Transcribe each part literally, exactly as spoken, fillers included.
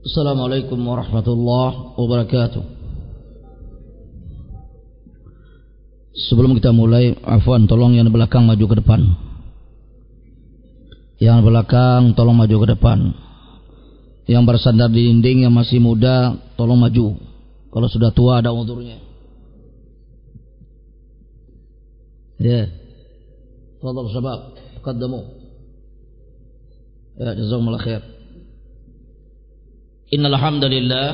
Assalamualaikum warahmatullahi wabarakatuh. Sebelum kita mulai, afwan, tolong yang di belakang maju ke depan. Yang di belakang tolong maju ke depan. Yang bersandar di dinding yang masih muda tolong maju. Kalau sudah tua ada udhurnya. Ya. Tafadhal syabab, taqaddamu. Ya, jazakumullah khair. Innal hamdalillah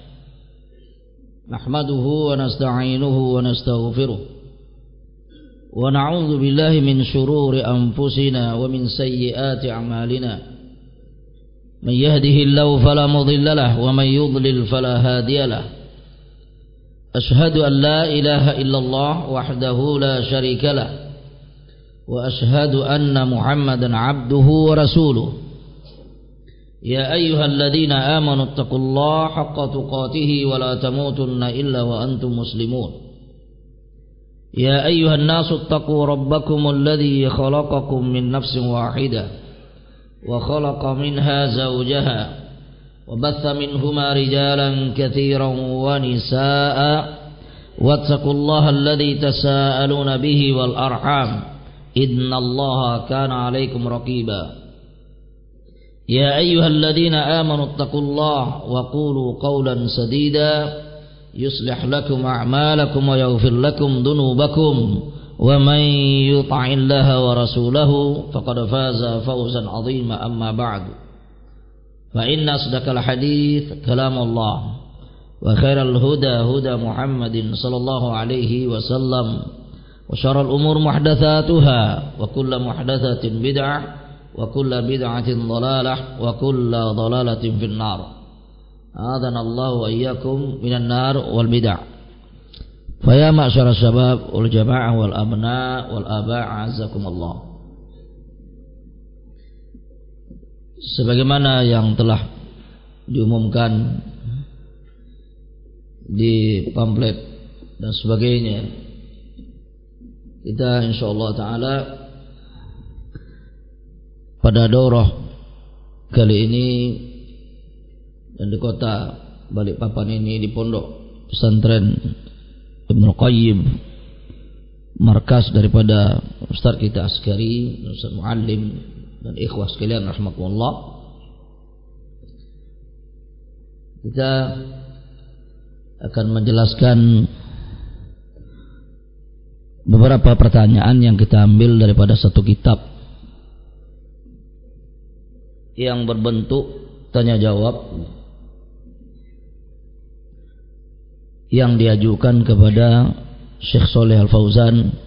nahmaduhu wa nasta'inuhu wa nastaghfiruh wa na'udzu billahi min shururi anfusina wa min sayyiati a'malina man yahdihillahu fala mudilla lahu wa man yudlil fala hadiya lahu ashhadu an la ilaha illallah wahdahu la syarika lahu wa ashhadu anna muhammadan 'abduhu wa rasuluh. يا أيها الذين آمنوا اتقوا الله حق تقاته ولا تموتن إلا وأنتم مسلمون. يا أيها الناس اتقوا ربكم الذي خلقكم من نفس واحدة وخلق منها زوجها وبث منهما رجالا كثيرا ونساء واتقوا الله الذي تساءلون به والأرحام إن الله كان عليكم رقيبا. يا أيها الذين آمنوا اتقوا الله وقولوا قولا سديدا يصلح لكم أعمالكم ويغفر لكم ذنوبكم ومن يطع الله ورسوله فقد فاز فوزا عظيما. أما بعد فإن أصدق الحديث كلام الله وخير الهدى هدى محمد صلى الله عليه وسلم وشر الأمور محدثاتها وكل محدثة بدعة وكل بدعة ضلالة وكل ضلالة في النار. أعاذنا الله وإياكم من النار والبدع. فيا معشر الشباب والجماعة والأبناء والآباء أعزكم الله. Sebagaimana yang telah diumumkan di pamflet dan sebagainya, kita insyaallah taala pada daurah kali ini dan di kota Balikpapan ini, di pondok pesantren Ibnu Qayyim, markas daripada Ustaz kita Askari, Ustaz Muallim dan ikhwah sekalian rahimakumullah, kita akan menjelaskan beberapa pertanyaan yang kita ambil daripada satu kitab yang berbentuk tanya jawab yang diajukan kepada Syekh Shalih Al Fauzan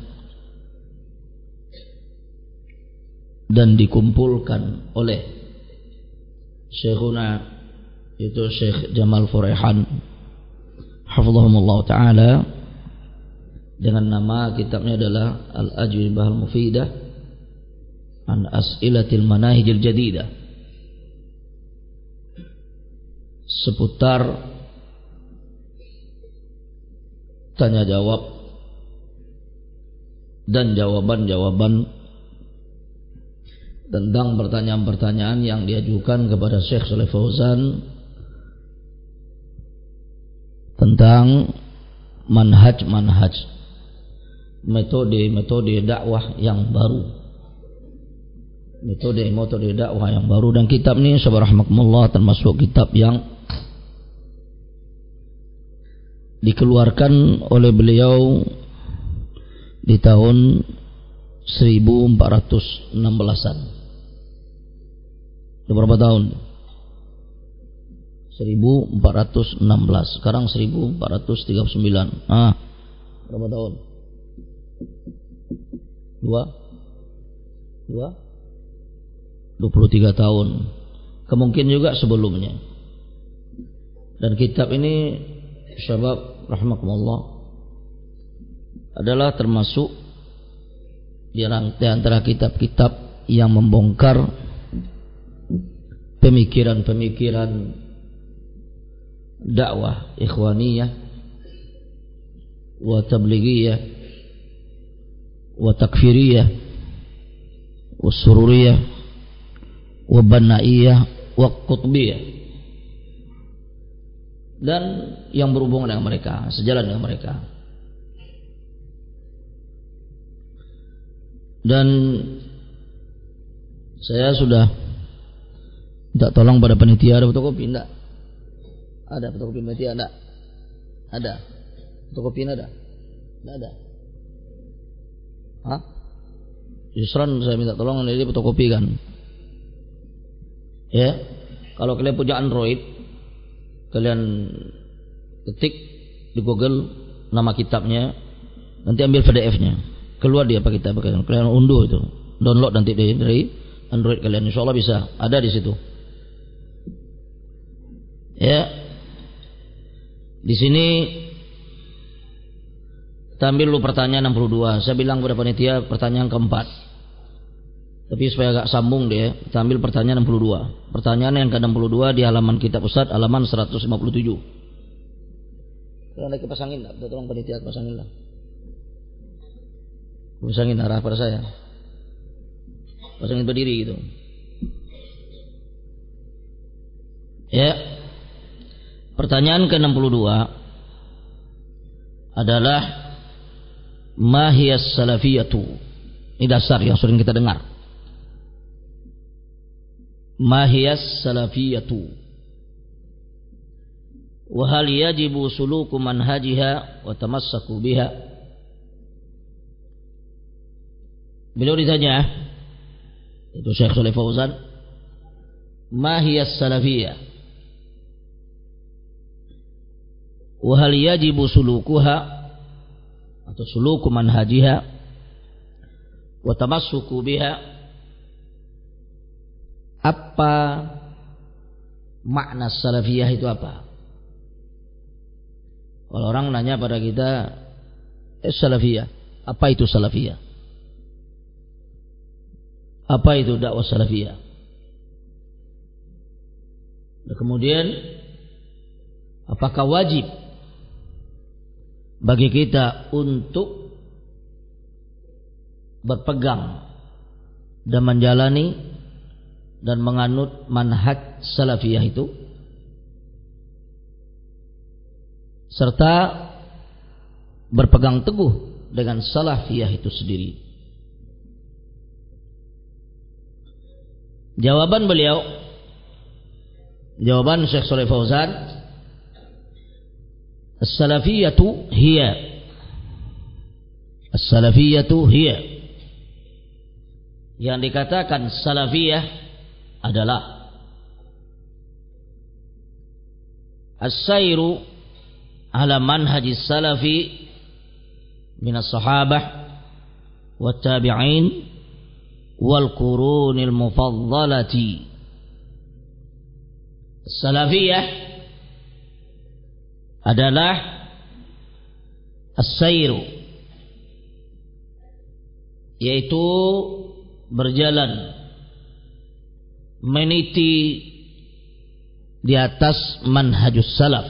dan dikumpulkan oleh Syekhuna itu Syekh Jamal Furehan hafizahumullah taala, dengan nama kitabnya adalah Al-Ajwibah Al-Mufidah an As'ilatil Manahijil Jadidah, seputar tanya jawab dan jawaban-jawaban tentang pertanyaan-pertanyaan yang diajukan kepada Syekh Shalih Fauzan tentang manhaj-manhaj, metode-metode dakwah yang baru, metode-metode dakwah yang baru. Dan kitab ini subhanallah termasuk kitab yang dikeluarkan oleh beliau di tahun seribu empat ratus enam belasan. Berapa tahun? seribu empat ratus enam belas. Sekarang seribu empat ratus tiga puluh sembilan. Ah, berapa tahun? Dua? Dua? dua puluh tiga tahun. Kemungkinan juga sebelumnya. Dan kitab ini syabab rahimakumullah adalah termasuk di antara kitab-kitab yang membongkar pemikiran-pemikiran dakwah ikhwaniyah wa tablighiyah wa takfiriyah wa sururiyah wa banaiyah wa qutbiyah. dan yang berhubungan dengan mereka, sejalan dengan mereka. Dan saya sudah minta tolong pada panitia, ada fotokopi enggak? Ada fotokopi panitia enggak? Ada. Fotokopi ada? Enggak ada. Hah? Yusran saya minta tolong ini fotokopi kan. Ya. Kalau kalian punya Android, kalian ketik di Google nama kitabnya, nanti ambil P D F-nya. Keluar dia pakai kitab, kalian unduh itu. Download nanti dari, dari Android kalian, insyaallah bisa. Ada di situ. Ya. Di sini kita ambil dulu pertanyaan enam puluh dua. Saya bilang kepada panitia pertanyaan keempat. Tapi supaya agak sambung dia, kita ambil pertanyaan enam puluh dua. Pertanyaan yang ke enam puluh dua di halaman kitab Ustaz, halaman seratus lima puluh tujuh. Kalau anda kepasangin enggak? Tolong panitia pasangin lah. Pasangin arah pada saya. Pasangin berdiri gitu. Ya. Pertanyaan ke enam puluh dua adalah ma hiyas salafiyatu. Ini dasar yang sering kita dengar. Ma hiyas salafiyatu. Wa hal yajibu suluku manhajiha wa tamassaku biha. Beliau ditanya, itu Syekh Shalih Fauzan, ma hiyas salafiyah? Wa hal yajibu sulukuha atau suluku manhajiha wa tamassuku biha. Apa makna salafiyah itu apa? Kalau orang nanya pada kita, eh salafiyah, apa itu salafiyah? Apa itu dakwah salafiyah? Dan kemudian apakah wajib bagi kita untuk berpegang dan menjalani dan menganut manhaj salafiyah itu, serta berpegang teguh dengan salafiyah itu sendiri? Jawaban beliau, jawaban Syekh Shalih Fauzan, as-salafiyatu hiya as-salafiyatu hiya, yang dikatakan salafiyah adalah as-sairu ala manhajis salafi minas sahabah wat tabi'in wal qurunil mufaddalati. Salafiyah adalah as-sairu, yaitu berjalan meniti di atas manhajus salaf,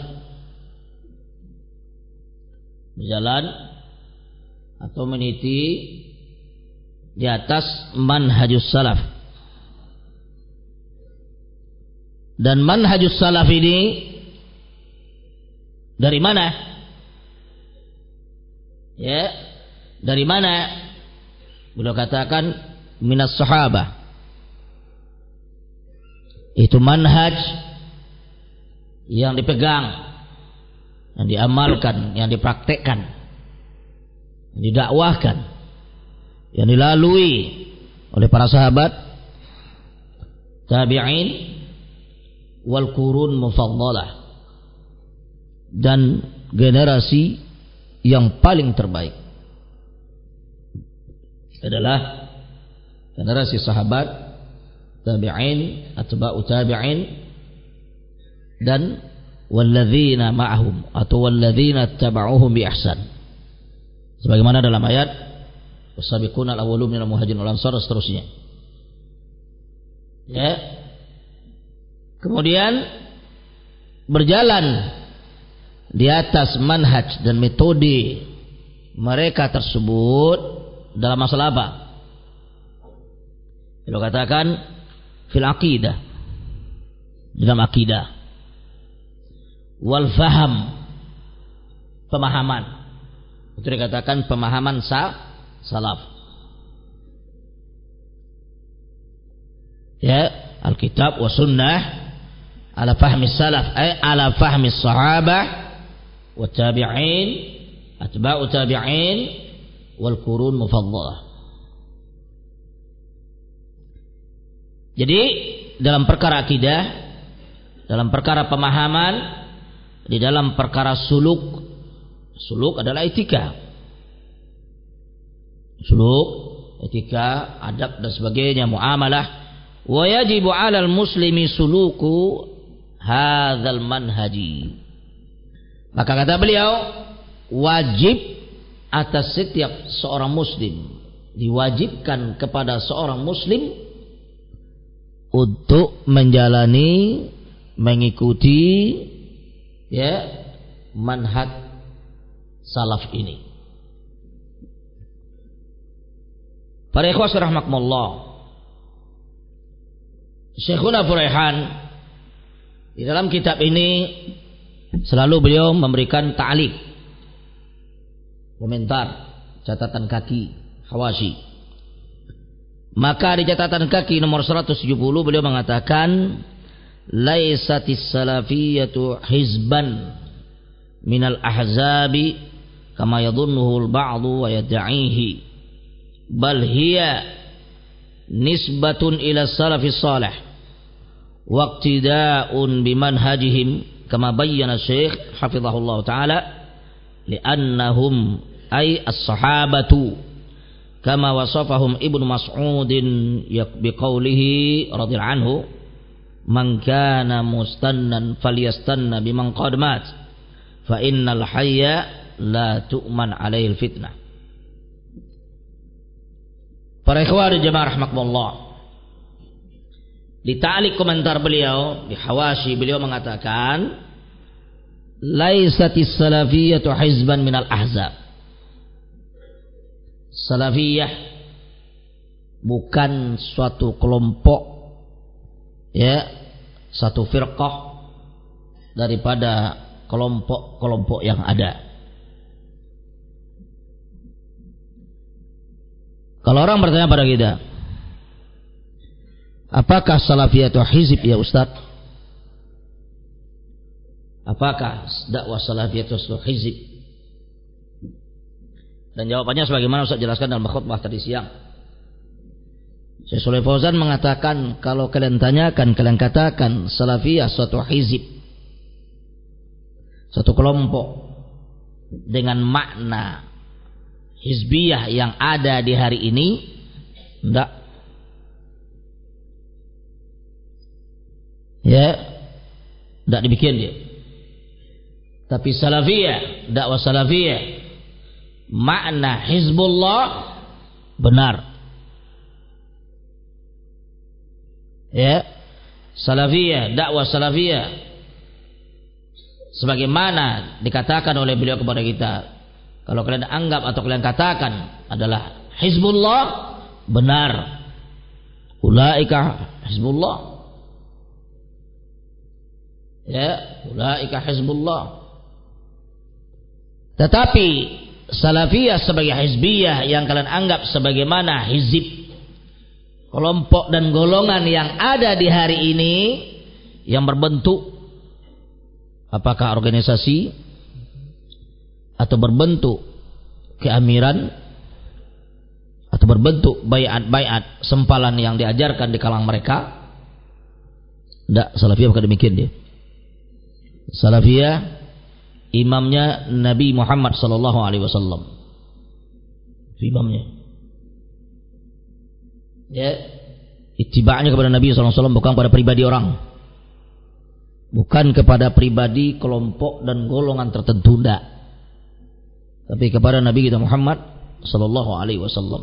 berjalan atau meniti di atas manhajus salaf. Dan manhajus salaf ini dari mana? Ya, dari mana? Beliau katakan minas sahabah. Itu manhaj yang dipegang, yang diamalkan, yang dipraktekkan, yang didakwahkan, yang dilalui oleh para sahabat, tabi'in, wal qurun mufaddalah, dan generasi yang paling terbaik adalah generasi sahabat, tabi'in, atba'u tabi'in, dan walladzina ma'ahum atau walladzina taba'uhum bi ihsan, sebagaimana dalam ayat wasabiquna al-awwalun minal muhajirin wal ansar, seterusnya. Ya. Kemudian berjalan di atas manhaj dan metode mereka tersebut dalam masalah apa? Beliau katakan fil aqidah, dalam akidah, wal faham, pemahaman. Itu dikatakan pemahaman sa salaf. Ya, Alkitab wa sunnah ala fahmi salaf, ay ala fahmi sahabah wa tabi'in, atba'u tabi'in wal qurun mufaddalah. Jadi dalam perkara akidah, dalam perkara pemahaman, di dalam perkara suluk, suluk adalah etika, suluk, etika, adab dan sebagainya, muamalah. Wa yajibu 'alal muslimi suluku hadzal manhaji. Maka kata beliau, wajib atas setiap seorang muslim, diwajibkan kepada seorang muslim untuk menjalani, mengikuti ya manhaj salaf ini. Para ikhwas rahimakumullah, Syekhuna Buraihan di dalam kitab ini selalu beliau memberikan ta'liq, komentar, catatan kaki, hawashi. Maka di catatan kaki nomor seratus tujuh puluh beliau mengatakan, laisatis salafiyatu hizban minal ahzabi kama yadhunnuhu al-ba'du wa yad'ihi, bal hiya nisbatun ila salafis salih waqtida'un bimanhajihim kama bayyana Syekh hafizahullah ta'ala, li'annahum ay as-sahabatu kama wasafahum Ibnu Mas'udin biqaulihi radhiyallahu anhu, man kana mustannan falyastanna biman qad mat fa innal hayya la tu'man alaihi fitnah. Para ikhwan jemaah rahimakumullah, di ta'liq komentar beliau, di hawashi beliau mengatakan, laisatis salafiyatu hizban minal ahzab. Salafiyah bukan suatu kelompok, ya, satu firqah daripada kelompok-kelompok yang ada. Kalau orang bertanya pada kita, apakah salafiyah itu hizib ya Ustaz? Apakah dakwah salafiyah itu hizib? Dan jawabannya sebagaimana Ustaz jelaskan dalam khutbah tadi siang. Syekh Shalih Fauzan mengatakan, kalau kalian tanyakan, kalian katakan salafiyah suatu hizib, suatu kelompok dengan makna hizbiyah yang ada di hari ini, enggak. Ya, enggak demikian dia. Tapi salafiyah, dakwah salafiyah, makna hizbullah benar. Ya, salafiyah, dakwah salafiyah sebagaimana dikatakan oleh beliau kepada kita, kalau kalian anggap atau kalian katakan adalah hizbullah, benar. Ulaika hizbullah. Ya, ulaika hizbullah. Tetapi salafiyah sebagai hizbiyah yang kalian anggap sebagaimana hizib, kelompok dan golongan yang ada di hari ini, yang berbentuk apakah organisasi atau berbentuk keamiran atau berbentuk bayat-bayat sempalan yang diajarkan di kalangan mereka, tidak, salafiyah bukan demikian dia. Salafiyah imamnya Nabi Muhammad sallallahu alaihi wasallam, imamnya, ya, ittiba'nya kepada Nabi sallallahu alaihi wasallam, bukan pada pribadi orang, bukan kepada pribadi kelompok dan golongan tertentu, tidak, tapi kepada Nabi kita Muhammad sallallahu alaihi wasallam.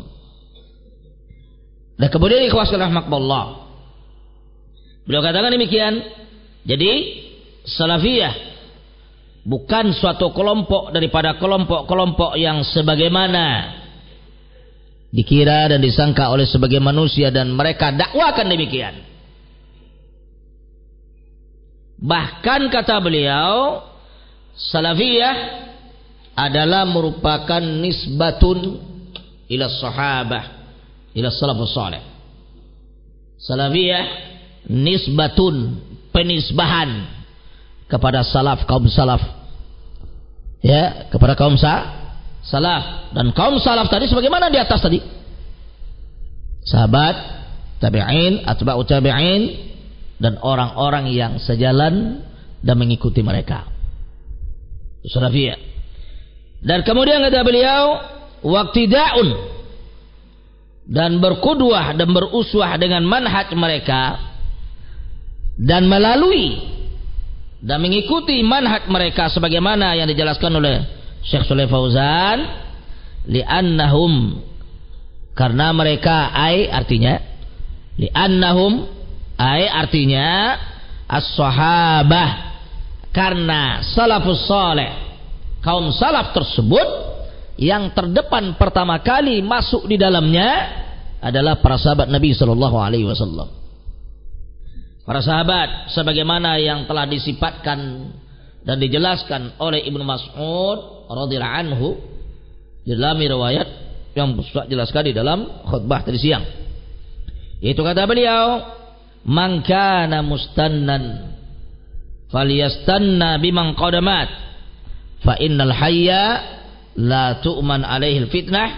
Dan kemudian ikhwas rahmatullah, beliau katakan demikian. Jadi salafiyah bukan suatu kelompok daripada kelompok-kelompok yang sebagaimana dikira dan disangka oleh sebagian manusia dan mereka dakwakan demikian. Bahkan kata beliau, salafiyah adalah merupakan nisbatun ila sahabah, ila salafus salih. Salafiyah nisbatun, penisbahan kepada salaf, kaum salaf. Ya, kepada kaum sa, salaf. Dan kaum salaf tadi sebagaimana di atas tadi. Sahabat, tabi'in, atba'u tabi'in, dan orang-orang yang sejalan dan mengikuti mereka. Salafiyah. Dan kemudian kata beliau, waqtida'un, dan berqudwah dan beruswah dengan manhaj mereka, dan melalui dan mengikuti manhaj mereka sebagaimana yang dijelaskan oleh Syekh Shalih Fauzan, li'annahum, karena mereka, ai artinya li'annahum, ai artinya as-sahabah, karena salafus salih, kaum salaf tersebut yang terdepan pertama kali masuk di dalamnya adalah para sahabat Nabi sallallahu alaihi wasallam. Para sahabat sebagaimana yang telah disifatkan dan dijelaskan oleh Ibnu Mas'ud radhiyallahu anhu di dalam riwayat yang jelaskan di dalam khutbah tadi siang. Yaitu kata beliau, man kana mustannan falyastanna biman qadamat fa innal hayya la tu'man alaihi fitnah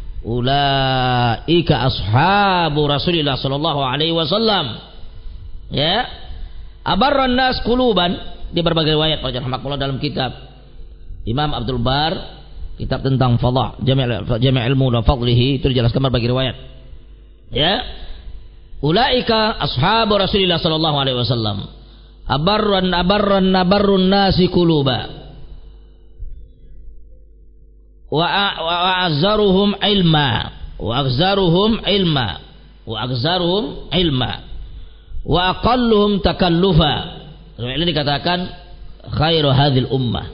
ulaika ashabu Rasulillah sallallahu alaihi wasallam. Ya, abarran nas quluban, di berbagai riwayat para rahmatullah dalam kitab Imam Abdul Bar, kitab tentang fadhah jami' ilmu dan fadlihi, itu dijelaskan berbagai riwayat. Ya, ulaika ashabu Rasulillah sallallahu alaihi wasallam, abarran abarran abarrun nasi quluba wa a'zaruhum ilma wa a'zaruhum ilma wa a'zaruhum ilma wa aqalluhum takallufa. Ini dikatakan khairu hadhil ummah.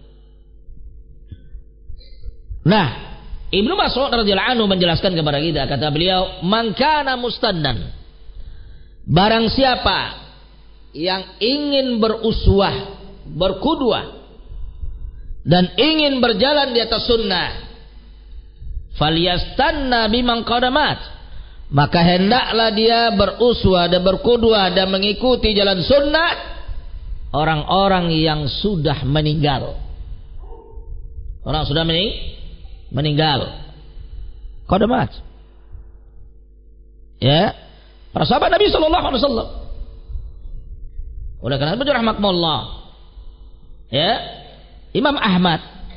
Nah, Ibnu Mas'ud radhiyallahu anhu menjelaskan kepada kita, kata beliau, man kana mustannan, barang siapa yang ingin beruswah, berqudwah, dan ingin berjalan di atas sunnah, falyastanna biman qadamat, maka hendaklah dia beruswah dan berqudwah dan mengikuti jalan sunnah orang-orang yang sudah meninggal. Orang sudah meninggal. Qadamat. Ya, para sahabat Nabi sallallahu alaihi wasallam. Oleh karena itu rahmatullah. Ya, Imam Ahmad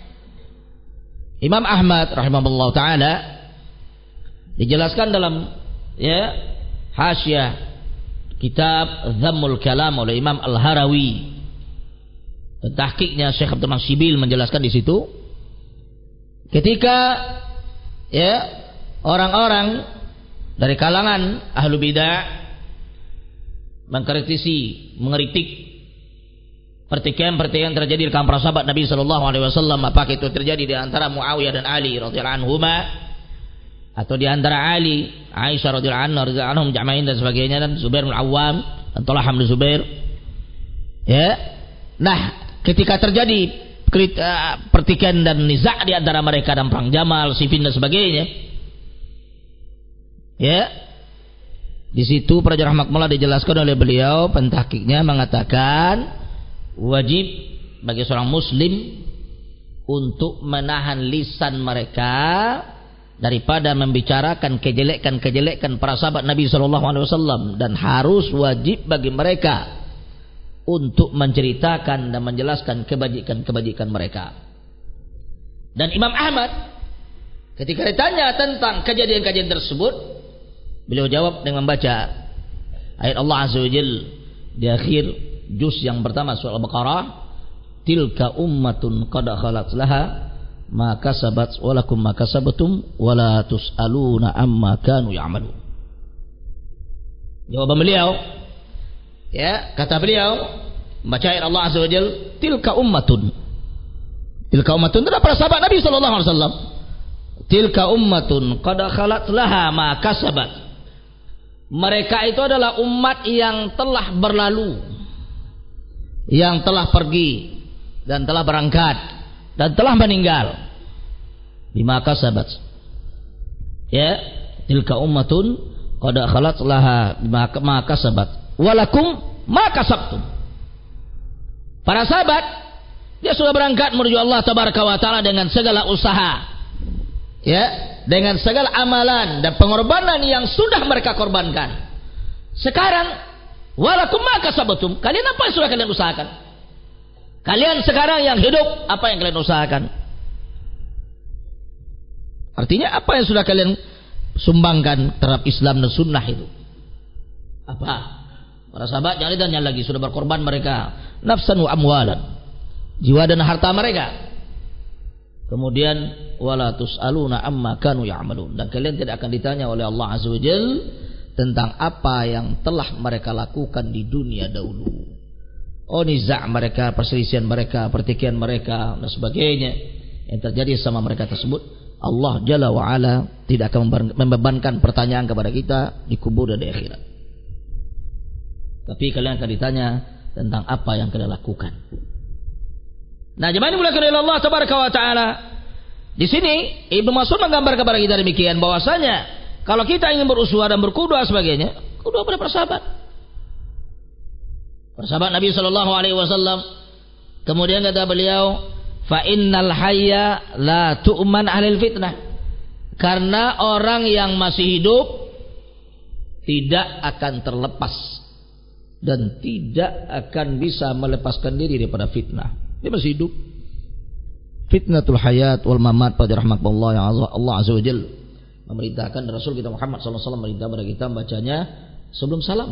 Imam Ahmad rahimahullah taala dijelaskan dalam ya hasyiah kitab Dhammul Kalam oleh Imam Al-Harawi. Tahqiqnya Syekh Abdul Maksibil menjelaskan di situ, ketika ya orang-orang dari kalangan ahlu bidah mengkritisi, mengeritik pertikaian-pertikaian terjadi di kalangan para sahabat Nabi sallallahu alaihi wasallam, apakah itu terjadi di antara Muawiyah dan Ali radhiyallahu anhuma, atau di antara Ali, Aisyah radhiyallahu anhum jamain dan sebagainya, dan Zubair bin Awam dan Talhah bin Zubair. Ya. Nah, ketika terjadi pertikaian dan nizak di antara mereka dan perang Jamal, Siffin dan sebagainya, ya, di situ para rahmatullah dijelaskan oleh beliau, pentahqiqnya mengatakan wajib bagi seorang muslim untuk menahan lisan mereka daripada membicarakan kejelekan-kejelekan para sahabat Nabi sallallahu alaihi wasallam, dan harus wajib bagi mereka untuk menceritakan dan menjelaskan kebajikan-kebajikan mereka. Dan Imam Ahmad ketika ditanya tentang kejadian-kejadian tersebut, beliau jawab dengan membaca ayat Allah Azza wa Jalla di akhir juz yang pertama surah Al-Baqarah, tilka ummatun qad khalat laha ma kasabat walakum ma kasabtum wala tusaluna amma kanu ya'malun. Jawaban beliau, ya, kata beliau membaca ayat Allah Azza wa Jalla, tilka ummatun, tilka ummatun itu adalah para sahabat Nabi sallallahu alaihi wasallam. Tilka ummatun qad khalat laha ma kasabat, mereka itu adalah umat yang telah berlalu, yang telah pergi dan telah berangkat dan telah meninggal. Bima kasabat. Ya, tilka ummatun qad khalat laha bima kasabat. Walakum ma kasabtum. Para sahabat, dia sudah berangkat menuju Allah tabaraka wa taala dengan segala usaha. Ya, dengan segala amalan dan pengorbanan yang sudah mereka korbankan. Sekarang walakum ma kasabtum, kalian apa yang sudah kalian usahakan? Kalian sekarang yang hidup, apa yang kalian usahakan? Artinya apa yang sudah kalian sumbangkan terhadap Islam dan sunnah itu? Apa? Para sahabat jangan ditanya lagi, sudah berkorban mereka nafsan wa amwalan, jiwa dan harta mereka. Kemudian wala tusaluna amma kanu ya'malun, dan kalian tidak akan ditanya oleh Allah Azza wa Jalla tentang apa yang telah mereka lakukan di dunia dahulu. Oh, niza' mereka, perselisihan mereka, pertikaian mereka dan sebagainya yang terjadi sama mereka tersebut, Allah Jalla wa Ala tidak akan membebankan pertanyaan kepada kita di kubur dan di akhirat. Tapi kalian akan ditanya tentang apa yang kalian lakukan. Nah, jemaah ini dimuliakan oleh Allah tabaraka wa taala. Di sini Ibnu Mas'ud menggambar kepada kita demikian, bahwasanya kalau kita ingin beruswah dan berqudwah sebagainya, qudwah pada para sahabat. Para sahabat Nabi sallallahu alaihi wasallam. Kemudian kata beliau, fa innal hayya la tu'man ahlil fitnah. Karena orang yang masih hidup tidak akan terlepas dan tidak akan bisa melepaskan diri daripada fitnah. Dia masih hidup. Fitnatul hayat wal mamat pada rahmatullah yang Allah Azza wa Jalla memerintahkan Rasul kita Muhammad sallallahu alaihi wasallam merintah kepada kita membacanya sebelum salam.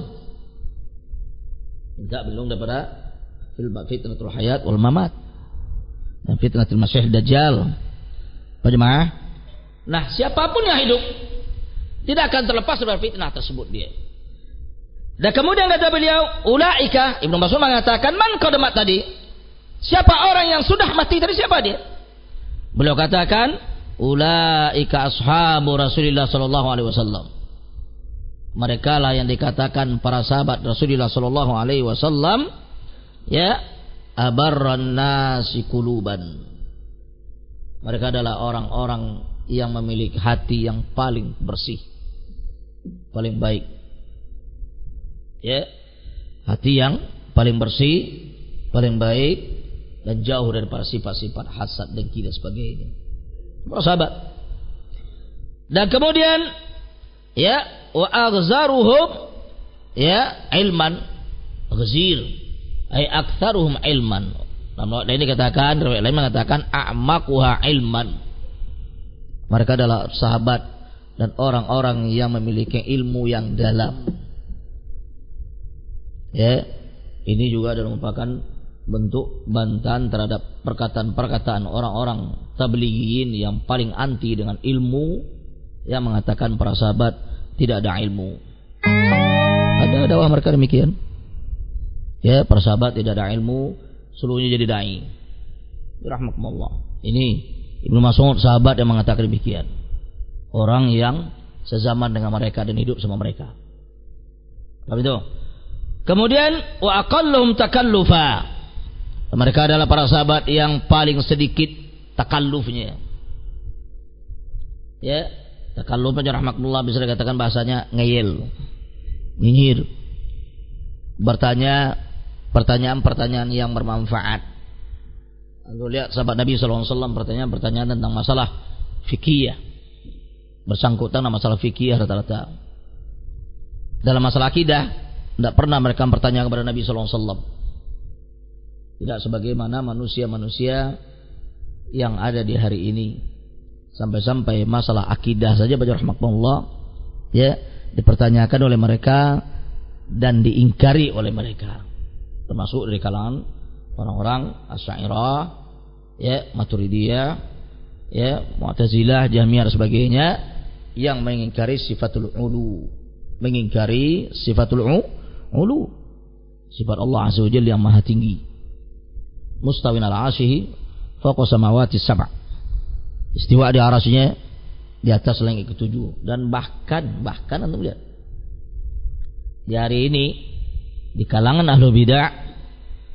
Minta belum daripada fitnatul hayat wal mamat dan fitnatul masih dajjal. Pak jemaah. Nah, siapapun yang hidup tidak akan terlepas dari fitnah tersebut dia. Dan kemudian kata beliau, ulaika, Ibnu Mas'ud mengatakan man qadamat tadi. Siapa orang yang sudah mati tadi, siapa dia? Beliau katakan, ulaika ashabu Rasulullah sallallahu alaihi wasallam. Mereka lah yang dikatakan para sahabat Rasulullah sallallahu alaihi wasallam, ya, abarran nasi quluban. Mereka adalah orang-orang yang memiliki hati yang paling bersih, paling baik. Ya, hati yang paling bersih, paling baik, dan jauh daripada sifat-sifat hasad, dengki dan sebagainya. Para sahabat. Dan kemudian, ya, wa aghzaruhum, ya, ilman, ghazir, ay aktsaruhum ilman. Namun ini katakan, riwayat lain mengatakan a'maquha ilman. Mereka adalah sahabat dan orang-orang yang memiliki ilmu yang dalam. Ya, ini juga adalah merupakan bentuk bantahan terhadap perkataan-perkataan orang-orang tablighiyin yang paling anti dengan ilmu, yang mengatakan para sahabat tidak ada ilmu. Ada dakwah mereka demikian. Ya, para sahabat tidak ada ilmu, seluruhnya jadi dai. Rahmatullah. Ini Ibnu Mas'ud sahabat yang mengatakan demikian. Orang yang sezaman dengan mereka dan hidup sama mereka. Apa itu? Kemudian wa aqalluhum takallufa. Mereka adalah para sahabat yang paling sedikit takallufnya. Ya, takallufnya rahmatullah bisa dikatakan bahasanya ngeyel, nyinyir, bertanya pertanyaan-pertanyaan yang bermanfaat. Anda lihat sahabat Nabi sallallahu alaihi wasallam pertanyaan-pertanyaan tentang masalah fikih, bersangkutan dengan masalah fikih rata-rata. Dalam masalah akidah tidak pernah mereka bertanya kepada Nabi sallallahu alaihi wasallam. Tidak sebagaimana manusia-manusia yang ada di hari ini. Sampai-sampai masalah akidah saja bagi rahmatullah, ya, dipertanyakan oleh mereka dan diingkari oleh mereka. Termasuk dari kalangan orang-orang Asy'ariyah, ya, Maturidiyah, ya, Mu'tazilah, Jahmiyah dan sebagainya yang mengingkari sifatul ulu, mengingkari sifatul ulu, sifat Allah Azza wa Jalla yang maha tinggi. Mustawin ala arsyihi fawqa samawati sab'a. Istiwa di arasnya di atas langit ketujuh. Dan bahkan bahkan anda lihat di hari ini di kalangan ahlu bid'ah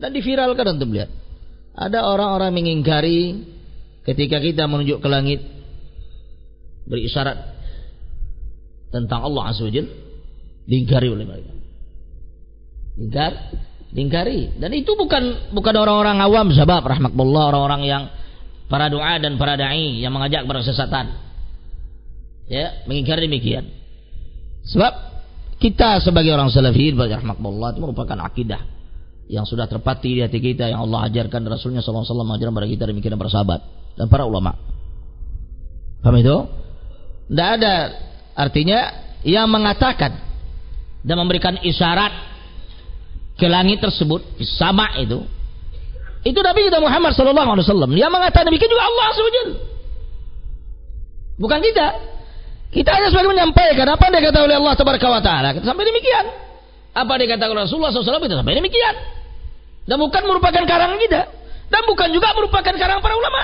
Dan diviralkan untuk melihat. Ada orang-orang mengingkari ketika kita menunjuk ke langit berisyarat tentang Allah Azza wa Jalla, diingkari oleh mereka. Ingkar, diingkari. Dan itu bukan bukan orang-orang awam, sahabat rahmatullah, orang-orang yang para doa dan para dai yang mengajak kepada kesesatan. Ya, mengingkari demikian. Sebab kita sebagai orang salafiyin rahmatullah itu merupakan akidah yang sudah terpati di hati kita, yang Allah ajarkan, Rasulnya sallallahu alaihi wasallam mengajarkan kepada kita, demikian para sahabat dan para ulama. Paham itu? Tidak ada artinya yang mengatakan dan memberikan isyarat ke langit tersebut, sama itu. Itu Nabi kita Muhammad sallallahu alaihi wasallam. Yang mengatakan demikian juga Allah Subhanahu wa taala. Bukan kita. Kita hanya sebagai menyampaikan apa yang dikatakan oleh Allah Tabaraka wa taala. Kita sampai demikian. Apa yang dikatakan oleh Rasulullah sallallahu alaihi wasallam, kita sampai demikian. Dan bukan merupakan karangan kita, dan bukan juga merupakan karangan para ulama.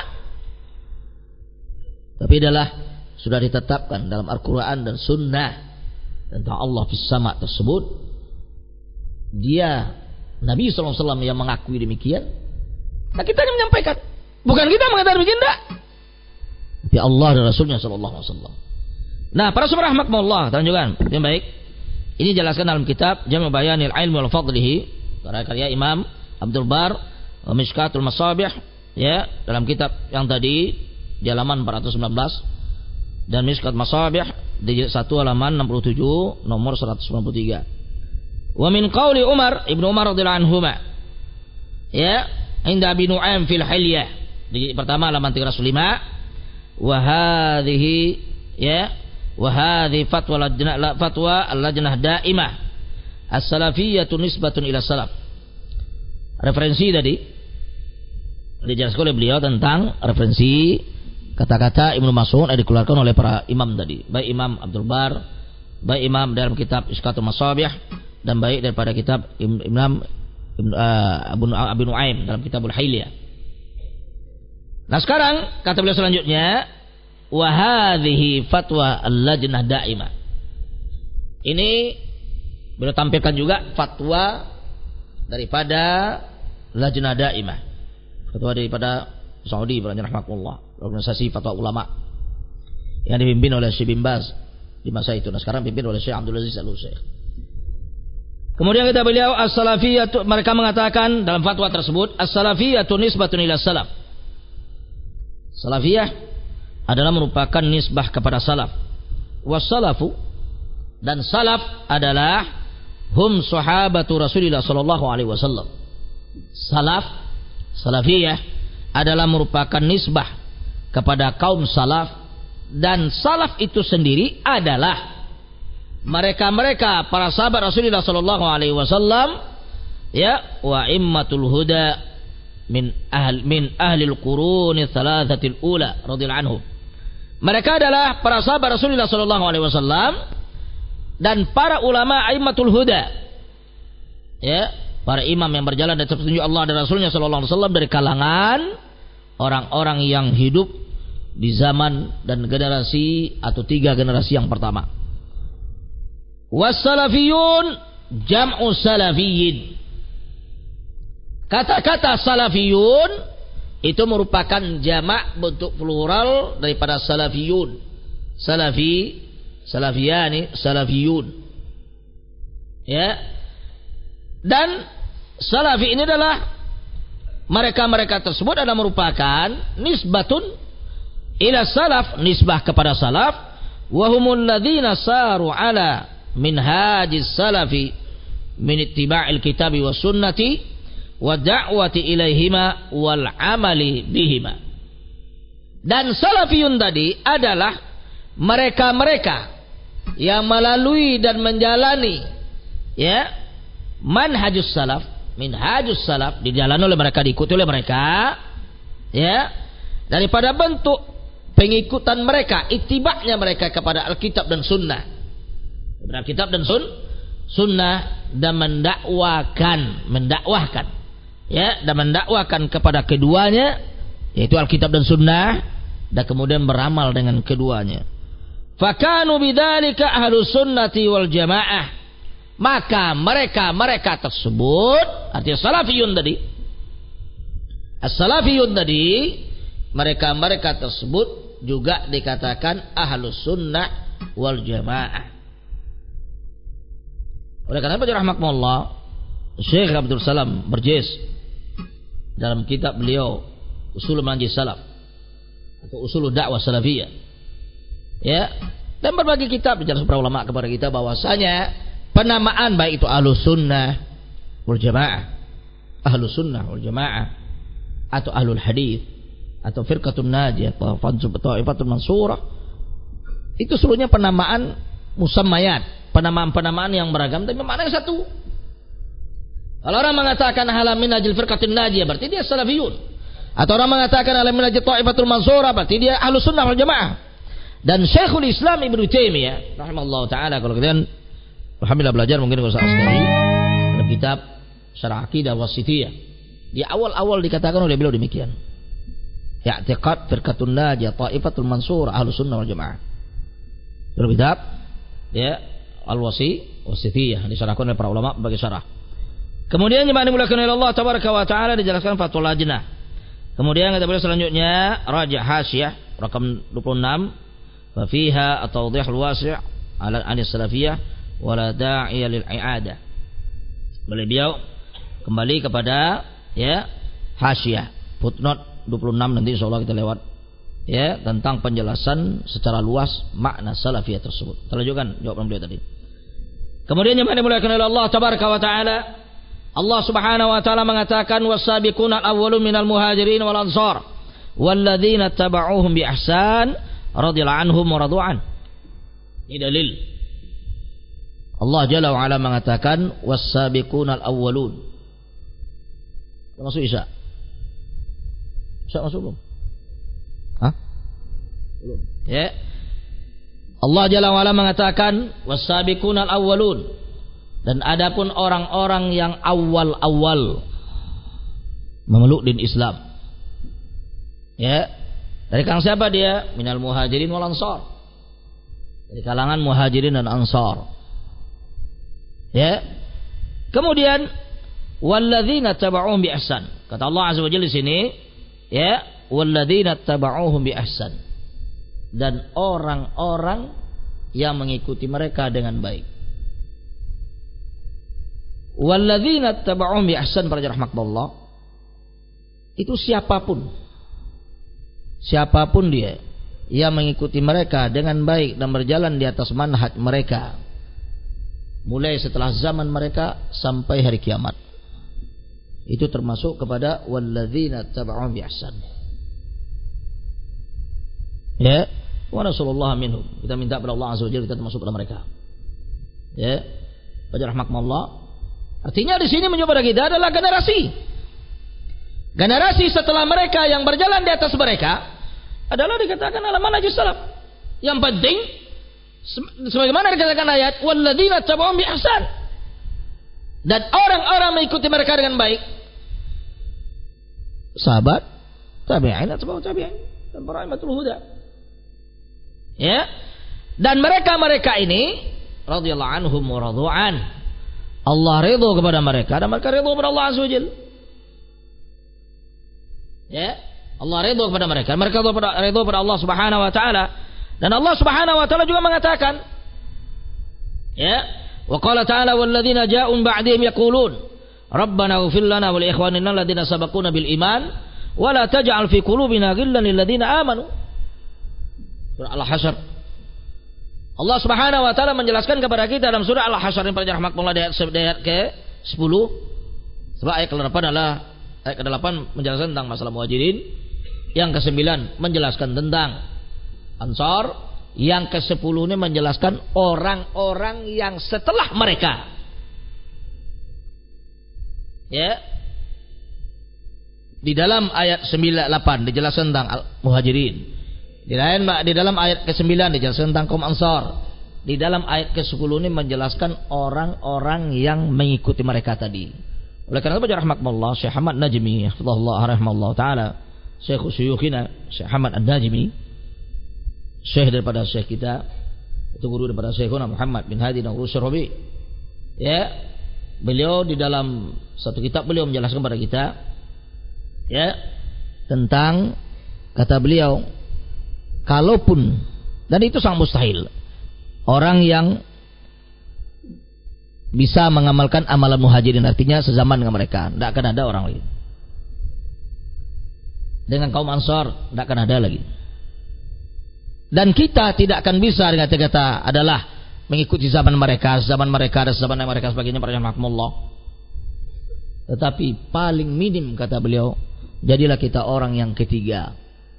Tapi adalah sudah ditetapkan dalam Al-Quran dan Sunnah tentang Allah fis sama tersebut. Dia Nabi sallallahu alaihi wasallam yang mengakui demikian. Nah, kita hanya menyampaikan, bukan kita mengatakan demikian, tidak. Tapi Allah dan Rasulnya sallallahu alaihi wasallam. Nah, para sahabat rahmatullah, tunjukkan yang baik. Ini jelaskan dalam kitab Jami' Bayanil Ilmi wal Fadlihi, karya Imam Abdul Bar, Mishkatul Masabih, ya, dalam kitab yang tadi di halaman empat ratus sembilan belas, dan Mishkat Masabih di satu halaman enam puluh tujuh nomor seratus sembilan puluh tiga. Wa min qauli Umar Ibnu Umar radhiyallahu anhuma, ya, inda Abi Nu'aim fil Hilyah, di pertama halaman tiga ratus lima, wa hadhihi, ya, wa hadhi fatwa lajnah fatwa al-lajnah daimah as-salafiyyatu nisbatun ila salaf. Referensi tadi dijelaskan oleh beliau tentang referensi kata-kata Ibnu Mas'ud yang dikeluarkan oleh para imam tadi, baik Imam Abdul Bar, baik imam dalam kitab Mishkatul Masabih, dan baik daripada kitab Imam Abu Abi Nu'aim dalam kitabul Hilyah. Nah, sekarang kata beliau selanjutnya, wa hadhihi fatwa al-lajnah daimah. Ini beliau tampilkan juga fatwa daripada lajnah daimah, fatwa daripada Saudi rahimahullah, organisasi fatwa ulama yang dipimpin oleh Syekh bin Baz di masa itu. Nah, sekarang dipimpin oleh Syekh Abdul Aziz Al-Utsaimin. Kemudian kata beliau, as-salafiyatu, mereka mengatakan dalam fatwa tersebut, as-salafiyatu nisbatun ila salaf. Salafiyah adalah merupakan nisbah kepada salaf. Was-salafu, dan salaf adalah hum sahabatu Rasulillah sallallahu alaihi wasallam. Salaf, salafiyah adalah merupakan nisbah kepada kaum salaf, dan salaf itu sendiri adalah mereka-mereka para sahabat Rasulullah sallallahu alaihi wasallam, ya, wa immatul huda min ahl min ahlil quruni thalathatil ula radhiyallahu anhum. Mereka adalah para sahabat Rasulullah sallallahu alaihi wasallam dan para ulama aimmatul huda, ya, para imam yang berjalan dari petunjuk Allah dan Rasulnya sallallahu alaihi wasallam dari kalangan orang-orang yang hidup di zaman dan generasi atau tiga generasi yang pertama. Was-salafiyun jam'u salafiyyin. Kata-kata salafiyun itu merupakan jamak bentuk plural daripada salafiyun. Salafi, salafiyani, salafiyun. Ya. Dan salafi ini adalah mereka-mereka tersebut adalah merupakan nisbatun ila salaf, nisbah kepada salaf, wa humul ladzina saru ala minhajis salafi min ittiba'il kitabi was sunnati wa da'wati ilaihima wal amali bihima. Dan salafiyun tadi adalah mereka-mereka yang melalui dan menjalani, ya, manhajus salaf, minhajus salaf, dijalani oleh mereka, diikuti oleh mereka, ya, daripada bentuk pengikutan mereka, itibaknya mereka kepada Alkitab dan Sunnah, Alkitab dan sun, Sunnah, dan mendakwakan, mendakwahkan, ya, dan mendakwakan kepada keduanya, yaitu Alkitab dan Sunnah, dan kemudian beramal dengan keduanya. Fakanu bidzalika ahlus sunnati wal jamaah. maka mereka-mereka tersebut, artinya salafiyun tadi, as-salafiyun tadi, mereka-mereka tersebut juga dikatakan ahlus sunnah wal jamaah. Oleh karena itu rahmatullah, Syekh Abdul Salam Berjis dalam kitab beliau Usul Manhaj Salaf atau Usul Dakwah Salafiyah, ya, dan berbagai kitab dijelaskan para ulama kepada kita bahwasanya penamaan baik itu ahlus sunnah wal jamaah, ahlus sunnah wal jamaah, atau ahlul hadis, atau firqatun najiyah, atau ta'ifatul mansurah, itu seluruhnya penamaan musammayat, penamaan-penamaan yang beragam tapi maknanya satu. Kalau orang mengatakan halamin najil firqatun najiyah berarti dia salafiyun, atau orang mengatakan halamin najil ta'ifatul mansurah berarti dia ahlus sunnah wal jamaah. Dan Syekhul Islam Ibnu Taimiyah rahimahullah taala, kalau kalian alhamdulillah belajar mungkin kalau sekali dalam kitab Syarah Aqidah Wasithiyah, di awal-awal dikatakan oleh beliau demikian, i'tiqad firqatun najiyah ta'ifatul mansur ahlus sunnah wal jamaah. Dalam kitab ya Al-Wasi Wasithiyah disyarahkan oleh para ulama bagi syarah. Kemudian jemaah dimulakan oleh Allah tabaraka wa taala dijelaskan Fathul Lajnah. Kemudian kata beliau selanjutnya Rajah Hasyah rakam dua puluh enam, fa fiha at-tawdih al-wasi' ala an-salafiyah wala da'iya lil i'adah. Beliau kembali kepada ya Hasyah footnote dua puluh enam, nanti insyaallah kita lewat ya tentang penjelasan secara luas makna salafiyah tersebut. Terlanjutkan jawaban beliau tadi. Kemudian yang dimuliakan oleh Allah tabaraka wa taala, Allah Subhanahu wa taala mengatakan was-sabiquna al-awwalun minal muhajirin wal ansar walladzina tabauhum bi ihsan radhiyallahu anhum wa radu'an. Ini dalil. Allah Jalla wa Ala mengatakan was-sabiquna al-awwalun. Masuk Isya? Isya masuk belum? Hah? Belum. Ya. Allah Jalla wa Ala mengatakan was-sabiquna al-awwalun, dan adapun orang-orang yang awal-awal memeluk din Islam. Ya. Dari kalangan siapa dia? Minal muhajirin wal ansar. Dari kalangan muhajirin dan ansar. Ya. Kemudian walladzina tabauhum bi ihsan. Kata Allah Azza wa Jalla di sini, ya, walladzina tabauhum bi ihsan. Dan orang-orang yang mengikuti mereka dengan baik. Walladzina tabauhum bi ihsan para rahmatullah, itu siapapun siapapun dia yang mengikuti mereka dengan baik dan berjalan di atas manhaj mereka mulai setelah zaman mereka sampai hari kiamat, itu termasuk kepada walladzina tabauhum bi ihsan. Ya, wa nasallallahu minhum. Kita minta kepada Allah Azza wa Jalla kita termasuk pada mereka. Ya, pada rahmatullah. Artinya di sini menjadi kita adalah generasi. Generasi setelah mereka yang berjalan di atas mereka adalah dikatakan ala manhajus salaf. Yang penting sebagaimana dikatakan ayat walladzina tabauhum bi ihsan, dan orang-orang mengikuti mereka dengan baik. Sahabat, tabi'in, atba'ut tabi'in, dan para imamatul huda. Ya. Dan mereka-mereka ini radhiyallahu anhum wa radu'an. Allah ridho kepada mereka dan mereka ridho kepada Allah Azza wa Jalla. Ya, Allah ridho kepada mereka, mereka ridho kepada, ridho kepada Allah Subhanahu wa taala. Dan Allah Subhanahu wa taala juga mengatakan, ya, wa qala ta'ala walladzina ja'u ba'dihim yaqulun rabbana ighfir lana wa li ikhwanina alladzina sabaquna bil iman wa la taj'al fi qulubina ghillan lil ladzina amanu. Surah Al-Hasyr. Allah Subhanahu wa taala menjelaskan kepada kita dalam surah Al-Hasyr yang pada rahmatullah ayat ayat ke sepuluh. Sebab ayat ke delapan adalah ayat ke delapan menjelaskan tentang masalah muhajirin, yang ke sembilan menjelaskan tentang ansar, yang ke sepuluh ini menjelaskan orang-orang yang setelah mereka. Ya. Di dalam ayat sembilan delapan dijelaskan tentang muhajirin. Di lain di dalam ayat ke sembilan dijelaskan tentang kaum ansar. Di dalam ayat ke sepuluh ini menjelaskan orang-orang yang mengikuti mereka tadi. Oleh karena itu rahmatullah Syekh Ahmad Najmi hafizahullah rahimahullah taala, Syekh syuyukhina Syekh Ahmad An-Najmi, Syekh daripada Syekh kita, itu guru daripada Syekhuna Muhammad bin Hadi Nurus Rabi. Ya, beliau di dalam satu kitab beliau menjelaskan kepada kita, ya, tentang kata beliau, kalaupun, dan itu sangat mustahil, orang yang bisa mengamalkan amalan muhajirin, artinya sezaman dengan mereka, tidak akan ada orang lain. Dengan kaum Ansar tidak akan ada lagi. Dan kita tidak akan bisa dengan kata-kata adalah mengikuti zaman mereka, zaman mereka dan zaman mereka sebagainya, para rahmatullah. Tetapi paling minim kata beliau, jadilah kita orang yang ketiga.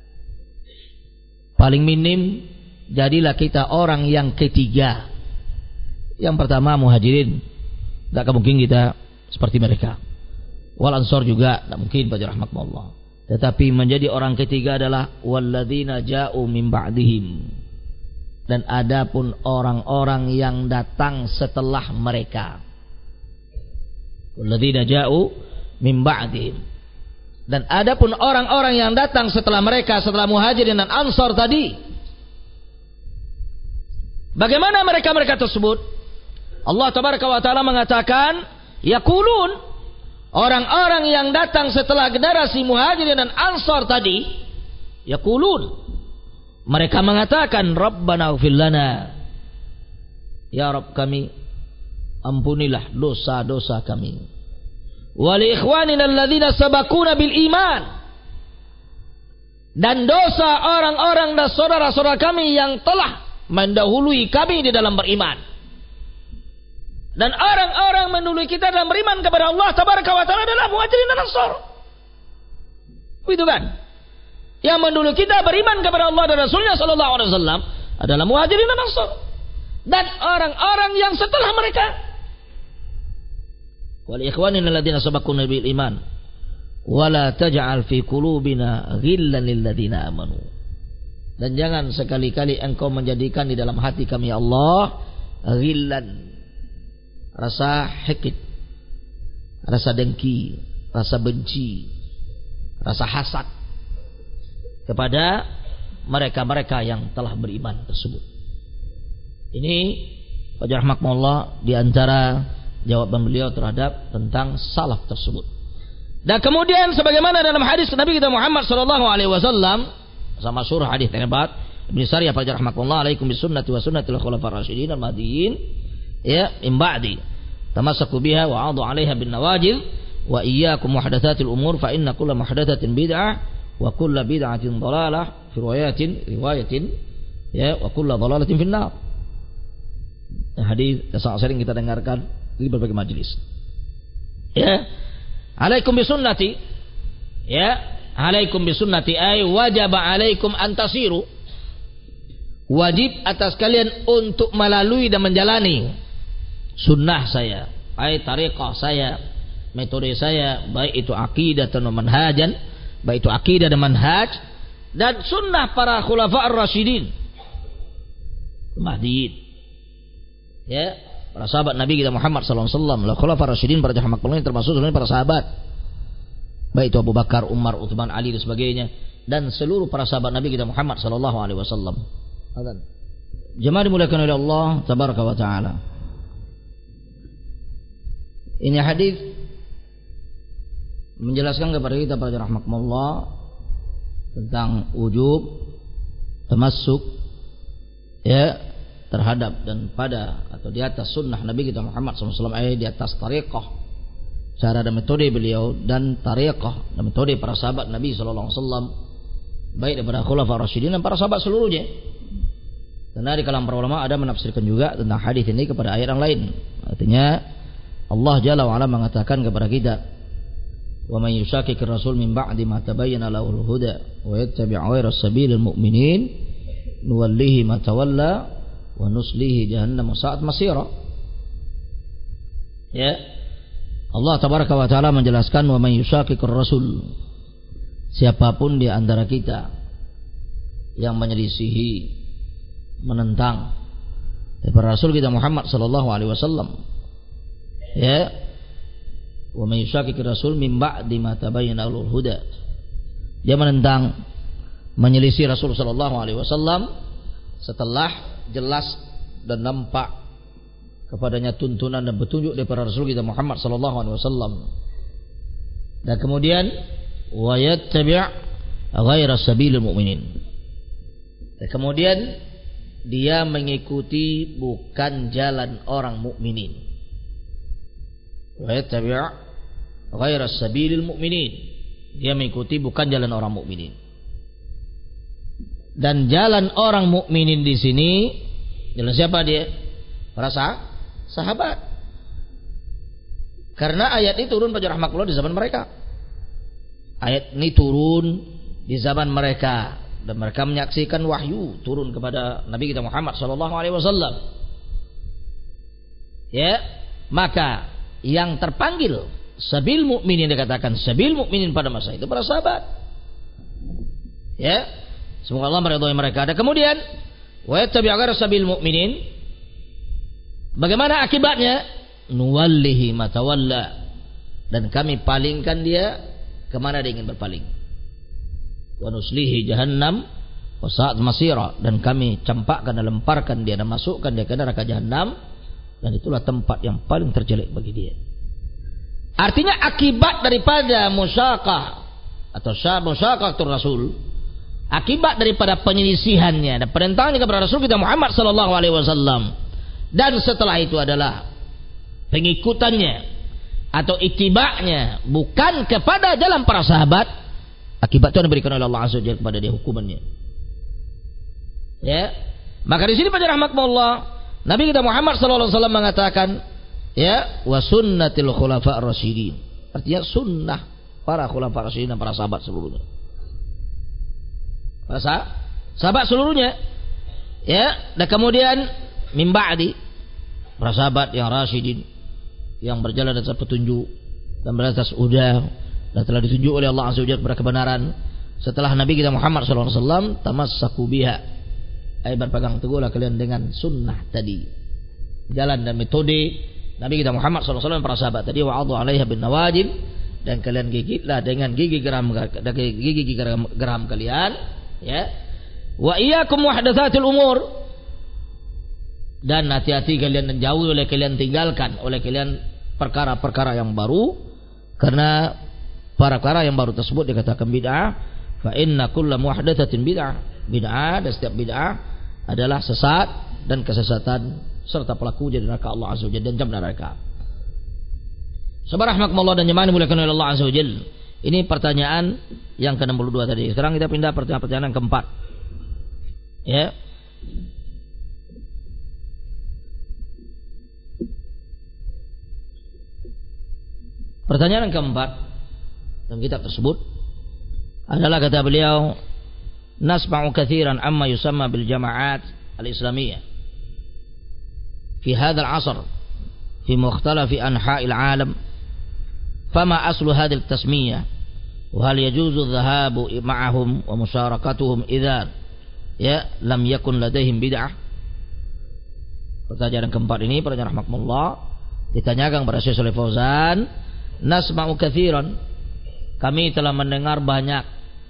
Paling minim, jadilah kita orang yang ketiga. Yang pertama muhajirin, tidak mungkin kita seperti mereka. Wal Ansar juga tidak mungkin, pada rahmatullah. Tetapi menjadi orang ketiga adalah walladzina ja'u min ba'dihim. Dan adapun orang-orang yang datang setelah mereka. Walladzina ja'u min ba'dihim. Dan adapun orang-orang yang datang setelah mereka, setelah muhajirin dan Ansar tadi, bagaimana mereka-mereka tersebut? Allah tabaraka wa ta'ala mengatakan, yaqulun, orang-orang yang datang setelah generasi muhajirin dan Ansar tadi, yaqulun, mereka mengatakan, Rabbana ighfir lana, ya Rabb kami, ampunilah dosa-dosa kami, wa li ikhwanina alladzina sabaquna bil iman, dan dosa orang-orang dan saudara-saudara kami yang telah mendahului kami di dalam beriman. Dan orang-orang mendahului kita dalam beriman kepada Allah tabaraka wa ta'ala adalah muhajirin dan Ansar. Begitu kan? Yang mendahului kita beriman kepada Allah dan Rasulnya sallallahu alaihi wasallam adalah muhajirin dan Ansar. Dan orang-orang yang setelah mereka. Wal ikhwanina alladziina sabaquna bil iman wa la taj'al fi qulubina ghillan lil ladziina amanu. Dan jangan sekali-kali engkau menjadikan di dalam hati kami ya Allah ghillan, rasa hikid, rasa dengki, rasa benci, rasa hasad kepada mereka-mereka yang telah beriman tersebut. Ini Wajah rahmatullah di antara jawaban beliau terhadap tentang salaf tersebut. Dan kemudian sebagaimana dalam hadis Nabi kita Muhammad sallallahu alaihi wasallam, sama surah hadis yang hebat, Ibnu Sariyah Wajah rahmatullah alaikum bisunnati wa sunnatil khulafar rasyidin al-mahdiyyin ya min ba'di tamassaku biha wa 'adu 'alaiha bin nawajid wa iyyakum muhdatsatil umur fa inna kulla muhdatsatin bid'ah wa kulla bid'atin dhalalah fi riwayatin riwayatin ya wa kulla dhalalatin fin nar. Hadis yang sangat sering kita dengarkan di berbagai majelis. Ya, alaikum bisunnati, ya, alaikum bisunnati ay wajib alaikum antasiru, wajib atas kalian untuk melalui dan menjalani sunnah saya, ay tariqah saya, metode saya, baik itu akidah atau manhajan, baik itu akidah dan manhaj, dan sunnah para khulafa ar-rasyidin mahdiyin. Ya, para sahabat Nabi kita Muhammad sallallahu alaihi wasallam, khulafa ar-rasyidin para jamaah makmum termasuk dalam para sahabat. Baik itu Abu Bakar, Umar, Utsman, Ali dan sebagainya, dan seluruh para sahabat Nabi kita Muhammad sallallahu alaihi wasallam. Azan. Jemaah dimuliakan oleh Allah tabaraka wa taala. Ini hadis menjelaskan kepada kita para rahmatullah tentang wujub tamassuk ya terhadap dan pada atau di atas sunnah Nabi kita Muhammad sallallahu alaihi wasallam, di atas tariqah cara dan metode beliau dan tariqah dan metode para sahabat Nabi sallallahu alaihi wasallam, baik daripada khulafa rasyidin dan para sahabat seluruhnya. Karena di kalangan para ulama ada menafsirkan juga tentang hadis ini kepada ayat yang lain. Artinya Allah Jalla wa Ala mengatakan kepada kita, "Wa may yushaqiqir rasul min ba'di ma tabayyana lahul huda wa yattabi' ghayra sabilil mu'minin nuwallihi ma tawalla wa nuslihi jahannam sa'at masira." Ya, Allah tabaraka wa taala menjelaskan, wa may yushaqiqir rasul, siapapun di antara kita yang menyelisihi, menentang para rasul kita Muhammad sallallahu alaihi wasallam, ya, wa may yushaqiqir rasul min ba'di ma tabayyana lahul huda, dia menentang, menyelisih Rasul sallallahu alaihi wasallam setelah jelas dan nampak kepadanya tuntunan dan petunjuk daripada Rasul kita Muhammad sallallahu alaihi wasallam. Dan kemudian wa yattabi' ghaira sabilil mu'minin. Dan kemudian dia mengikuti bukan jalan orang mukminin. Wa yattabi' ghaira sabilil mu'minin. Dia mengikuti bukan jalan orang mukminin. Dan jalan orang mukminin di sini jalan siapa dia? Para sah- sahabat. Karena ayat ini turun pada rahmatullah di zaman mereka. Ayat ini turun di zaman mereka dan mereka menyaksikan wahyu turun kepada Nabi kita Muhammad sallallahu alaihi wasallam. Ya, maka yang terpanggil sabil mukminin dikatakan sabil mukminin pada masa itu para sahabat. Ya. Semoga Allah meridhai mereka. Dan kemudian wa yattabi' ghaira sabil mukminin. Bagaimana akibatnya? Nuwallihi ma tawalla. Dan kami palingkan dia kemana dia ingin berpaling. Wa nuslihi jahannam wa sa'at masira. Dan kami campakkan dan lemparkan dia dan masukkan dia ke neraka jahannam. Dan itulah tempat yang paling terjelek bagi dia. Artinya akibat daripada musyaqah atau musyaqatul Rasul, akibat daripada penyelisihannya dan perintahannya kepada Rasul kita Muhammad sallallahu alaihi wasallam, dan setelah itu adalah pengikutannya atau ittiba'nya bukan kepada jalan para sahabat, akibat itu diberikan oleh Allah Azza wa Jalla kepada dia hukumannya. Ya, maka di sini pada rahmatullah Nabi kita Muhammad sallallahu alaihi wasallam mengatakan, ya, wa sunnatil khulafa ar-rasyidin. Artinya sunnah para khulafa ar-rasyidin dan para sahabat seluruhnya. Para sahabat seluruhnya. Ya, dan kemudian min ba'di para sahabat yang rasyidin yang berjalan atas petunjuk dan beratas huda dan telah ditunjuk oleh Allah Azza wa Jalla kepada kebenaran setelah Nabi kita Muhammad sallallahu alaihi wasallam, tamassaku biha. Ai berpegang teguhlah kalian dengan sunnah tadi. Jalan dan metode Nabi kita Muhammad sallallahu alaihi wasallam para sahabat tadi, wa'adhu 'alaiha bin nawajib, dan kalian gigitlah dengan gigi geram gigi geram, geram kalian. Ya, wa iyyakum muhdatsatil umur, dan hati-hati kalian dan jauhi oleh kalian tinggalkan oleh kalian perkara-perkara yang baru, karena perkara yang baru tersebut dikatakan bid'ah. Fa inna kulla muhdatsatin bid'ah, bid'ah dan setiap bid'ah adalah sesat dan kesesatan serta pelaku jadi neraka Allah Azza wa Jalla dan jam neraka. Subhanallah dan jemaah dimuliakan oleh Allah Azza wa Jalla. Ini pertanyaan yang ke enam puluh dua tadi. Sekarang kita pindah pertanyaan-pertanyaan yang keempat. Ya. Pertanyaan yang keempat dalam kitab tersebut adalah kata beliau, nasma'u katsiran amma yusamma bil jama'at al-islamiyah fi hadzal 'asr fi mukhtalafi anha'il 'alam. Fama aslu hadhihi at-tasmiyah wa hal yajuzu adh-dhahabu ma'ahum wa musyarakatuhum idza ya lam yakun ladaihim bid'ah. Pertanyaan keempat ini pertanyaan rahmatullah ditanyakan kepada Syekh Shalih Fauzan. Nasma'u katsiran, kami telah mendengar banyak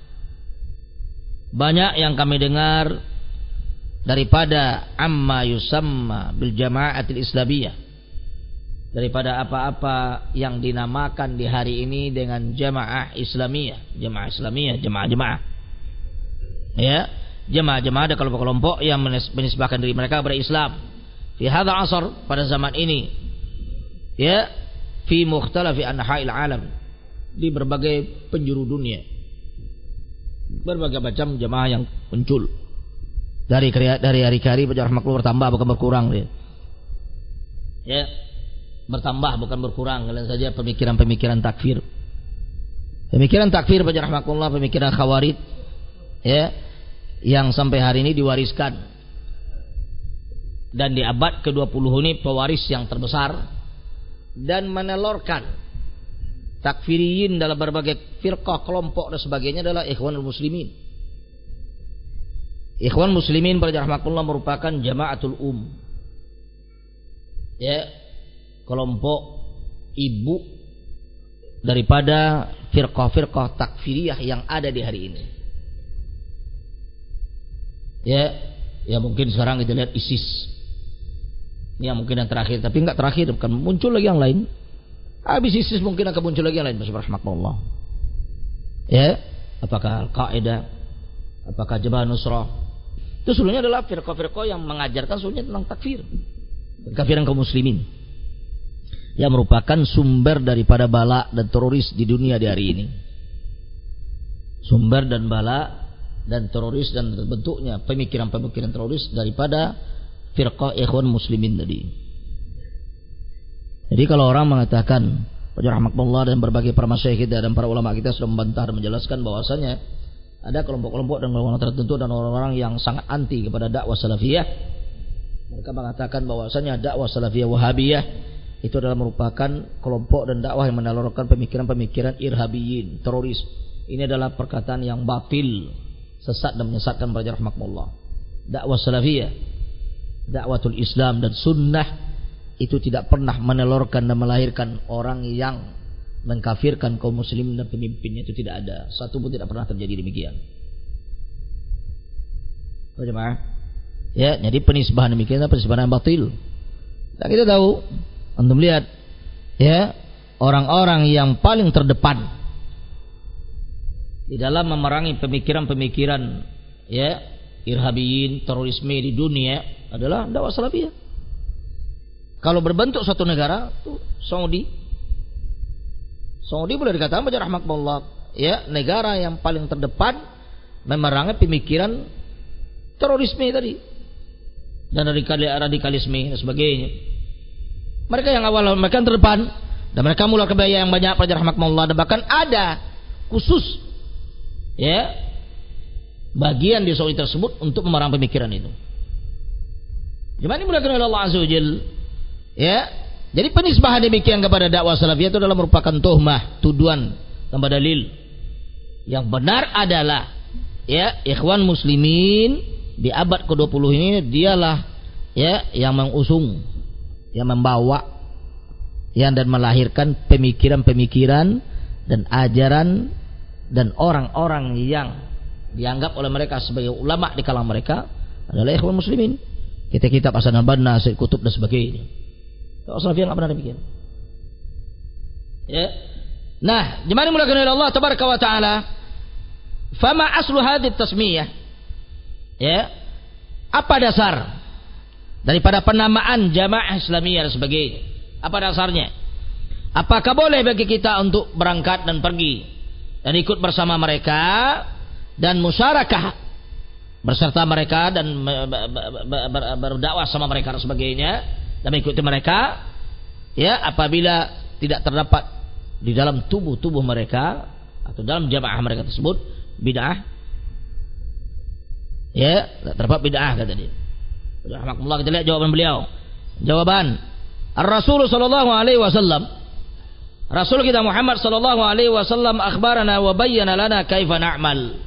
banyak yang kami dengar daripada amma yusamma bil jama'atil islamiyah, daripada apa-apa yang dinamakan di hari ini dengan jamaah Islamiyah, jamaah Islamiyah, jamaah-jamaah. Ya, jamaah-jamaah ada kelompok-kelompok yang menisbahkan diri mereka kepada Islam. Fi hadzal 'asr, pada zaman ini. Ya, fi mukhtalafi anha'il 'alam, di berbagai penjuru dunia. Berbagai macam jamaah yang muncul. Dari dari hari ke hari rahmatullah bertambah bukan berkurang dia. Ya. Bertambah bukan berkurang. Kalian saja pemikiran-pemikiran takfir, pemikiran takfir pada rahmatullah, pemikiran khawarij, ya, yang sampai hari ini diwariskan, dan di abad ke dua puluh ini pewaris yang terbesar dan menelorkan takfiriyin dalam berbagai firqah, kelompok dan sebagainya adalah Ikhwanul Muslimin. Ikhwan Muslimin pada rahmatullah merupakan jamaatul um, ya, kelompok ibu daripada firqah-firqah takfiriyah yang ada di hari ini. Ya, ya mungkin sekarang kita lihat ISIS. Ini yang mungkin yang terakhir, tapi enggak terakhir, bukan muncul lagi yang lain. Habis ISIS mungkin akan muncul lagi yang lain. Bismillahirrahmanirrahim. Ya, apakah Al-Qaeda, apakah Jabhat Nusrah? Itu sebenarnya adalah firqah-firqah yang mengajarkan sebenarnya tentang takfir, kekafiran kaum muslimin, yang merupakan sumber daripada bala dan teroris di dunia di hari ini. Sumber dan bala dan teroris dan bentuknya pemikiran-pemikiran teroris daripada firqah ikhwan muslimin tadi. Jadi kalau orang mengatakan, rahmatullah dan berbagai para masyayikh kita dan para ulama kita sudah membantah dan menjelaskan bahwasanya ada kelompok-kelompok dan golongan tertentu dan orang-orang yang sangat anti kepada dakwah salafiyah. Mereka mengatakan bahwasanya dakwah salafiyah wahabiyah itu adalah merupakan kelompok dan dakwah yang menelurkan pemikiran-pemikiran irhabiyin, teroris. Ini adalah perkataan yang batil, sesat dan menyesatkan para rahmatullah. Dakwah salafiyah, dakwatul Islam dan sunnah itu tidak pernah menelurkan dan melahirkan orang yang mengkafirkan kaum muslimin dan pemimpinnya. Itu tidak ada, satu pun tidak pernah terjadi demikian. Oh, jemaah. Ya, jadi penisbahan demikian adalah penisbahan yang batil. Dan kita tahu, antum lihat, ya, orang-orang yang paling terdepan di dalam memerangi pemikiran-pemikiran, ya, irhabiyin, terorisme di dunia adalah dakwah salafiyah. Kalau berbentuk suatu negara, tuh Saudi, Saudi boleh dikatakan baca rahmatullah, ya, negara yang paling terdepan memerangi pemikiran terorisme tadi dan radikalisme dan sebagainya. Mereka yang awal mereka yang terdepan dan mereka mulai kebaya yang banyak pada rahmatullah, dan bahkan ada khusus, ya, bagian di Saudi tersebut untuk memerangi pemikiran itu. Gimana dimulakan oleh Allah Azza wa Jalla? Ya, jadi penisbahan demikian kepada dakwah salafiyah itu adalah merupakan tuhmah, tuduhan tanpa dalil. Yang benar adalah, ya, ikhwan muslimin di abad ke dua puluh ini dialah, ya, yang mengusung, yang membawa, yang dan melahirkan pemikiran-pemikiran dan ajaran dan orang-orang yang dianggap oleh mereka sebagai ulama di kalangan mereka adalah ikhwan muslimin. Kitab-kitab Hasan al-Banna, Sayyid Qutb dan sebagainya. Kalau salafiyah enggak pernah demikian. Ya. Nah, gimana dimulakan oleh Allah tabaraka wa taala? Fama aslu hadhihi tasmiyah? Ya. Apa dasar daripada penamaan jamaah Islamiyah dan sebagainya? Apa dasarnya? Apakah boleh bagi kita untuk berangkat dan pergi dan ikut bersama mereka dan musyarakah berserta mereka dan berdakwah sama mereka dan sebagainya dan mengikuti mereka, ya, apabila tidak terdapat di dalam tubuh-tubuh mereka atau dalam jamaah mereka tersebut bid'ah, ya, terdapat bid'ah, kata dia. Alhamdulillah, kita lihat jawaban beliau. Jawaban Ar-Rasul sallallahu alaihi wasallam, Rasul kita Muhammad sallallahu alaihi wasallam akhbarana wa bayyana lana kaifa na'mal.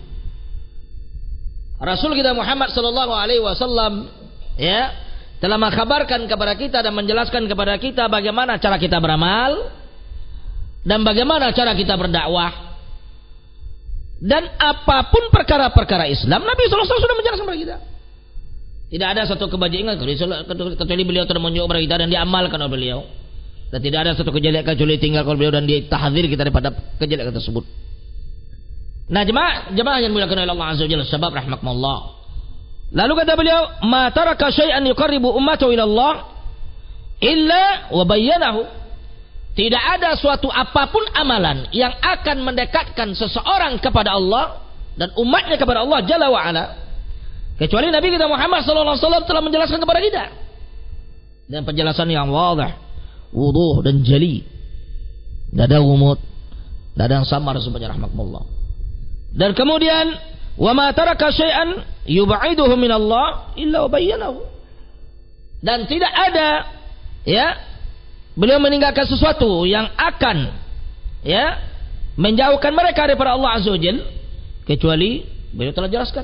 Rasul kita Muhammad sallallahu alaihi wasallam, ya, telah mengkhabarkan kepada kita dan menjelaskan kepada kita bagaimana cara kita beramal dan bagaimana cara kita berdakwah. Dan apapun perkara-perkara Islam, Nabi sallallahu alaihi wasallam sudah menjelaskan kepada kita. Tidak ada satu kebajingan kecuali beliau telah menunjukkan kepada kita dan diamalkan oleh beliau. Dan tidak ada satu kejelekan kecuali tinggal oleh beliau dan ditahdzir kita daripada kejelekan tersebut. Nah, jemaah jemaah yang dimuliakan oleh Allah Azza wa Jalla, sebab rahmatullah. Lalu kata beliau, "Ma taraka syai'an yuqarribu ummatahu ila Allah illa wa bayyanahu." Tidak ada suatu apapun amalan yang akan mendekatkan seseorang kepada Allah dan umatnya kepada Allah Jalla wa Ala kecuali Nabi kita Muhammad sallallahu alaihi wasallam telah menjelaskan kepada kita. Dan penjelasan yang wadih, wuduh dan jali. Tidak ada gumut, tidak ada yang samar sebenarnya rahmatullah. Dan kemudian wa ma taraka syai'an yub'iduhu min Allah illa bayyanahu. Dan tidak ada, ya, beliau meninggalkan sesuatu yang akan, ya, menjauhkan mereka daripada Allah Azza wa Jalla kecuali beliau telah jelaskan.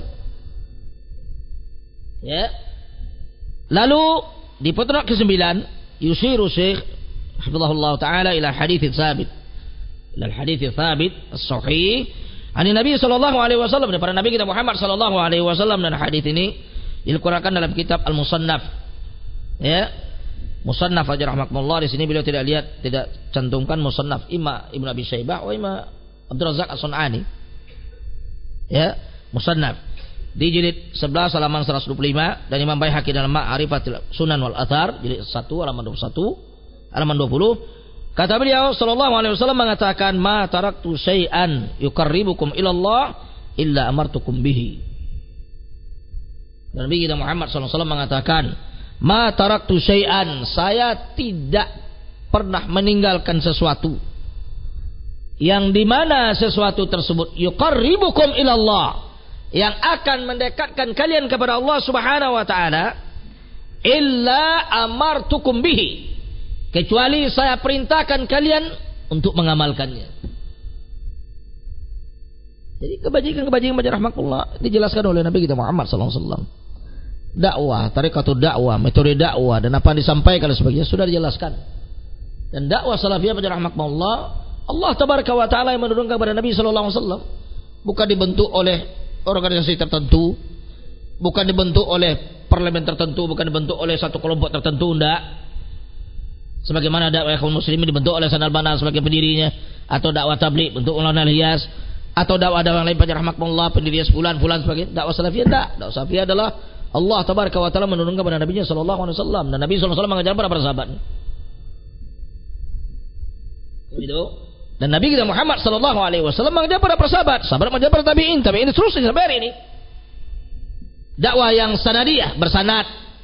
Ya. Lalu di footnote kesembilan, yusiru Syekh hafizahullah taala ila hadits tsabit. Ila hadits tsabit as-sahih Ani Nabi sallallahu alaihi wasallam, daripada Nabi kita Muhammad sallallahu alaihi wasallam, dan hadis ini dikeluarkan dalam kitab Al-Musannaf, ya, Musannaf rahimahullah, di sini beliau tidak lihat, tidak cantumkan musannaf Ima Ibnu Abi Syaibah wa Ima Abdul Razak As-Sun'ani. Ya, musannaf di jilid sebelas halaman seratus dua puluh lima, dan Imam Baihaqi dalam Ma'rifatul Sunan wal Athar jilid satu halaman dua puluh satu, halaman dua puluh. Kata beliau sallallahu alaihi wasallam mengatakan, "Ma taraktu syai'an yuqarribukum ila Allah illa amartukum bihi." Dan Nabi kita Muhammad sallallahu alaihi wasallam mengatakan, "Ma taraktu syai'an," saya tidak pernah meninggalkan sesuatu yang dimana sesuatu tersebut yuqarribukum ila Allah, yang akan mendekatkan kalian kepada Allah Subhanahu wa taala, illa amartukum bihi, kecuali saya perintahkan kalian untuk mengamalkannya. Jadi kebajikan-kebajikan baca rahmatullah dijelaskan oleh Nabi kita Muhammad sallallahu alaihi wasallam. Dakwah, tarikatul dakwah, metode dakwah, dan apa yang disampaikan dan sebagainya sudah dijelaskan. Dan dakwah salafiyah baca rahmatullah, Allah tabaraka wa taala yang menurunkan kepada Nabi sallallahu alaihi wasallam, bukan dibentuk oleh organisasi tertentu, bukan dibentuk oleh parlemen tertentu, bukan dibentuk oleh satu kelompok tertentu, enggak. Sebagaimana dakwah kaum muslimin dibentuk oleh Hasan al-Banna sebagai pendirinya, atau dakwah tabligh bentuk Maulana Al-Hiyas, atau dakwah-dakwah lain pada rahmatullah pendirinya fulan fulan sebagainya. Dakwah salafiyah enggak. Dakwah salafiyah adalah Allah tabaraka wa taala menurunkan kepada Nabi-Nya sallallahu alaihi wasallam, dan Nabi sallallahu alaihi wasallam mengajar para sahabat. Begitu. Dan Nabi kita Muhammad sallallahu alaihi wasallam mengajar para sahabat, sahabat mengajar para tabi'in, tabi'in terus sampai hari ini. Dakwah yang sanadiyah, bersanad.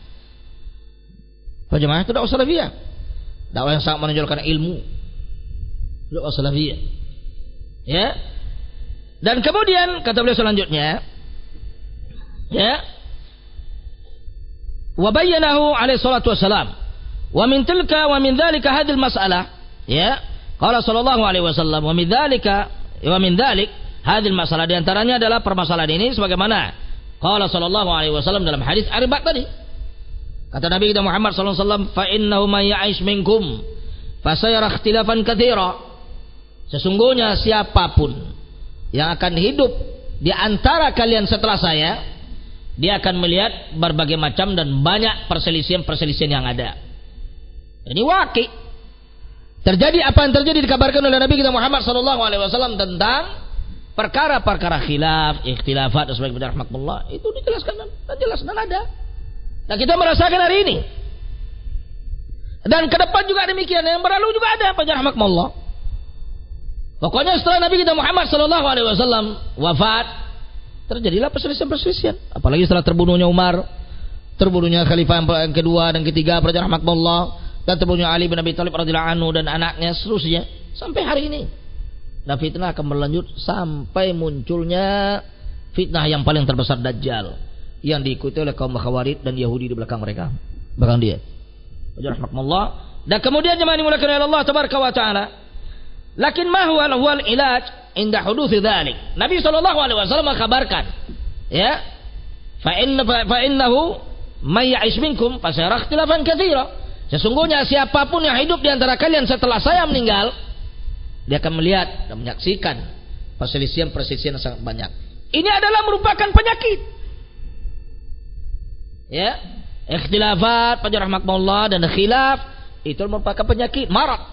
Apa jemaah itu dakwah salafiyah? Dakwah yang sangat menonjolkan ilmu. Dakwah salafiyah. Ya. Dan kemudian kata beliau selanjutnya, ya, wa bayyanahu alaihi salatu wassalam, wa min tilka wa min dzalika hadhihi al-mas'alah, ya, qala sallallahu alaihi wasallam, wa min dzalika wa min dzalik hadhihi al-mas'alah, di antaranya adalah permasalahan ini sebagaimana qala sallallahu alaihi wasallam dalam hadis Arba'ah tadi. Kata Nabi kita Muhammad sallallahu alaihi wasallam, fa innahu may ya'ish minkum fa sayara ikhtilafan katsira, sesungguhnya siapapun yang akan hidup di antara kalian setelah saya, dia akan melihat berbagai macam dan banyak perselisihan-perselisihan yang ada. Ini waqi. Terjadi apa yang terjadi dikabarkan oleh Nabi kita Muhammad sallallahu alaihi wasallam tentang perkara-perkara khilaf, ikhtilafat dan sebagainya rahmatullah, itu dijelaskan dan jelas dan ada. Dan kita merasakan hari ini. Dan ke depan juga demikian, yang berlalu juga ada pada rahmatullah. Pokoknya setelah Nabi kita Muhammad sallallahu alaihi wasallam wafat, terjadilah perselisihan-perselisihan. Apalagi setelah terbunuhnya Umar, terbunuhnya khalifah yang kedua dan ketiga pada rahmatullah, dan terbunuhnya Ali bin Abi Thalib radhiyallahu anhu dan anaknya seterusnya sampai hari ini. Dan fitnah akan berlanjut sampai munculnya fitnah yang paling terbesar, Dajjal, yang diikuti oleh kaum Khawarij dan Yahudi di belakang mereka, belakang dia. Rahmatullah. Dan kemudian jemaah dimulakan oleh Allah tabaraka wa taala, lakin ma huwa al ilaj inda huduthi dzalik. Nabi sallallahu alaihi wasallam mengkabarkan, ya, fa inna fa innahu may ya'ish minkum fa sayara ikhtilafan katsira. Sesungguhnya siapapun yang hidup di antara kalian setelah saya meninggal, dia akan melihat dan menyaksikan perselisihan-perselisihan yang sangat banyak. Ini adalah merupakan penyakit. Ya, ikhtilafat, pada rahmatullah, dan khilaf itu merupakan penyakit, marak.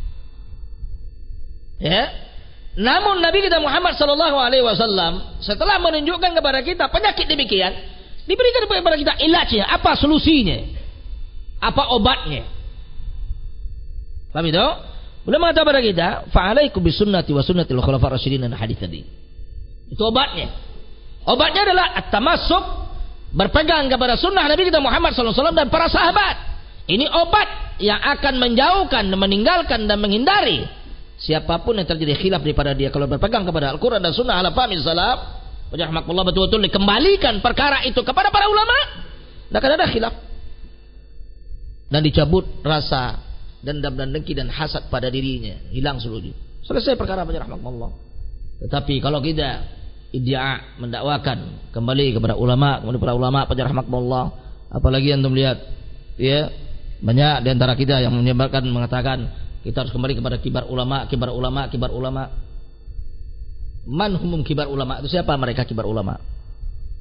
Ya. Namun Nabi kita Muhammad sallallahu alaihi wasallam setelah menunjukkan kepada kita penyakit demikian, diberikan kepada kita ilajnya, apa solusinya, apa obatnya. Paham itu? Beliau mengatakan kepada kita, fa'alaikum bisunnati wa sunnatil khulafa'ir rasyidin, dan hadis tadi. Itu obatnya. Obatnya adalah at-tamassuk, berpegang kepada sunnah Nabi kita Muhammad sallallahu alaihi wasallam dan para sahabat. Ini obat yang akan menjauhkan dan meninggalkan dan menghindari siapapun yang terjadi khilaf daripada dia. Kalau berpegang kepada Al-Quran dan sunnah ala fahmi salaf, rahmatullah, betul-betul dikembalikan perkara itu kepada para ulama, tidak akan ada khilaf, dan dicabut rasa dendam dan dengki dan hasad pada dirinya, hilang seluruhnya, selesai perkara pada rahmatullah. Tetapi kalau kita iddia mendakwakan kembali kepada ulama, kepada para ulama pada rahmatullah, apalagi yang melihat, ya, banyak di antara kita yang menyebarkan mengatakan kita harus kembali kepada kibar ulama, kibar ulama, kibar ulama. Man humum kibar ulama? Itu siapa mereka kibar ulama?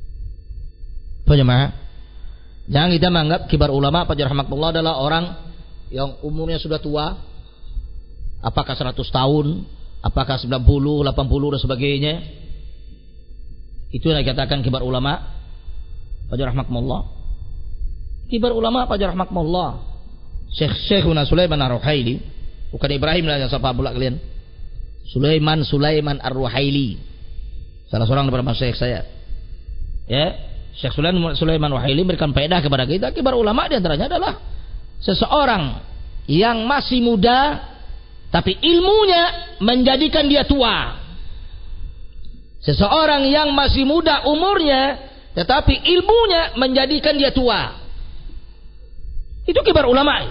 Apa jemaah? Jangan kita menganggap kibar ulama pada rahmatullah adalah orang yang umurnya sudah tua, apakah seratus tahun, apakah sembilan puluh, delapan puluh dan sebagainya. Itu yang dikatakan kibar ulama. Fajar rahmatullah. Kibar ulama fajar rahmatullah. Syekh Syekhuna Sulaiman Ar-Ruhaili, bukan Ibrahim lah yang sapa pula kalian. Sulaiman Sulaiman Ar-Ruhaili. Salah seorang daripada syekh saya. Ya, Syekh Sulaiman Sulaiman Ar-Ruhaili berikan faedah kepada kita. Kibar ulama di antaranya adalah seseorang yang masih muda tapi ilmunya menjadikan dia tua. Seseorang yang masih muda umurnya tetapi ilmunya menjadikan dia tua. Itu kibar ulama.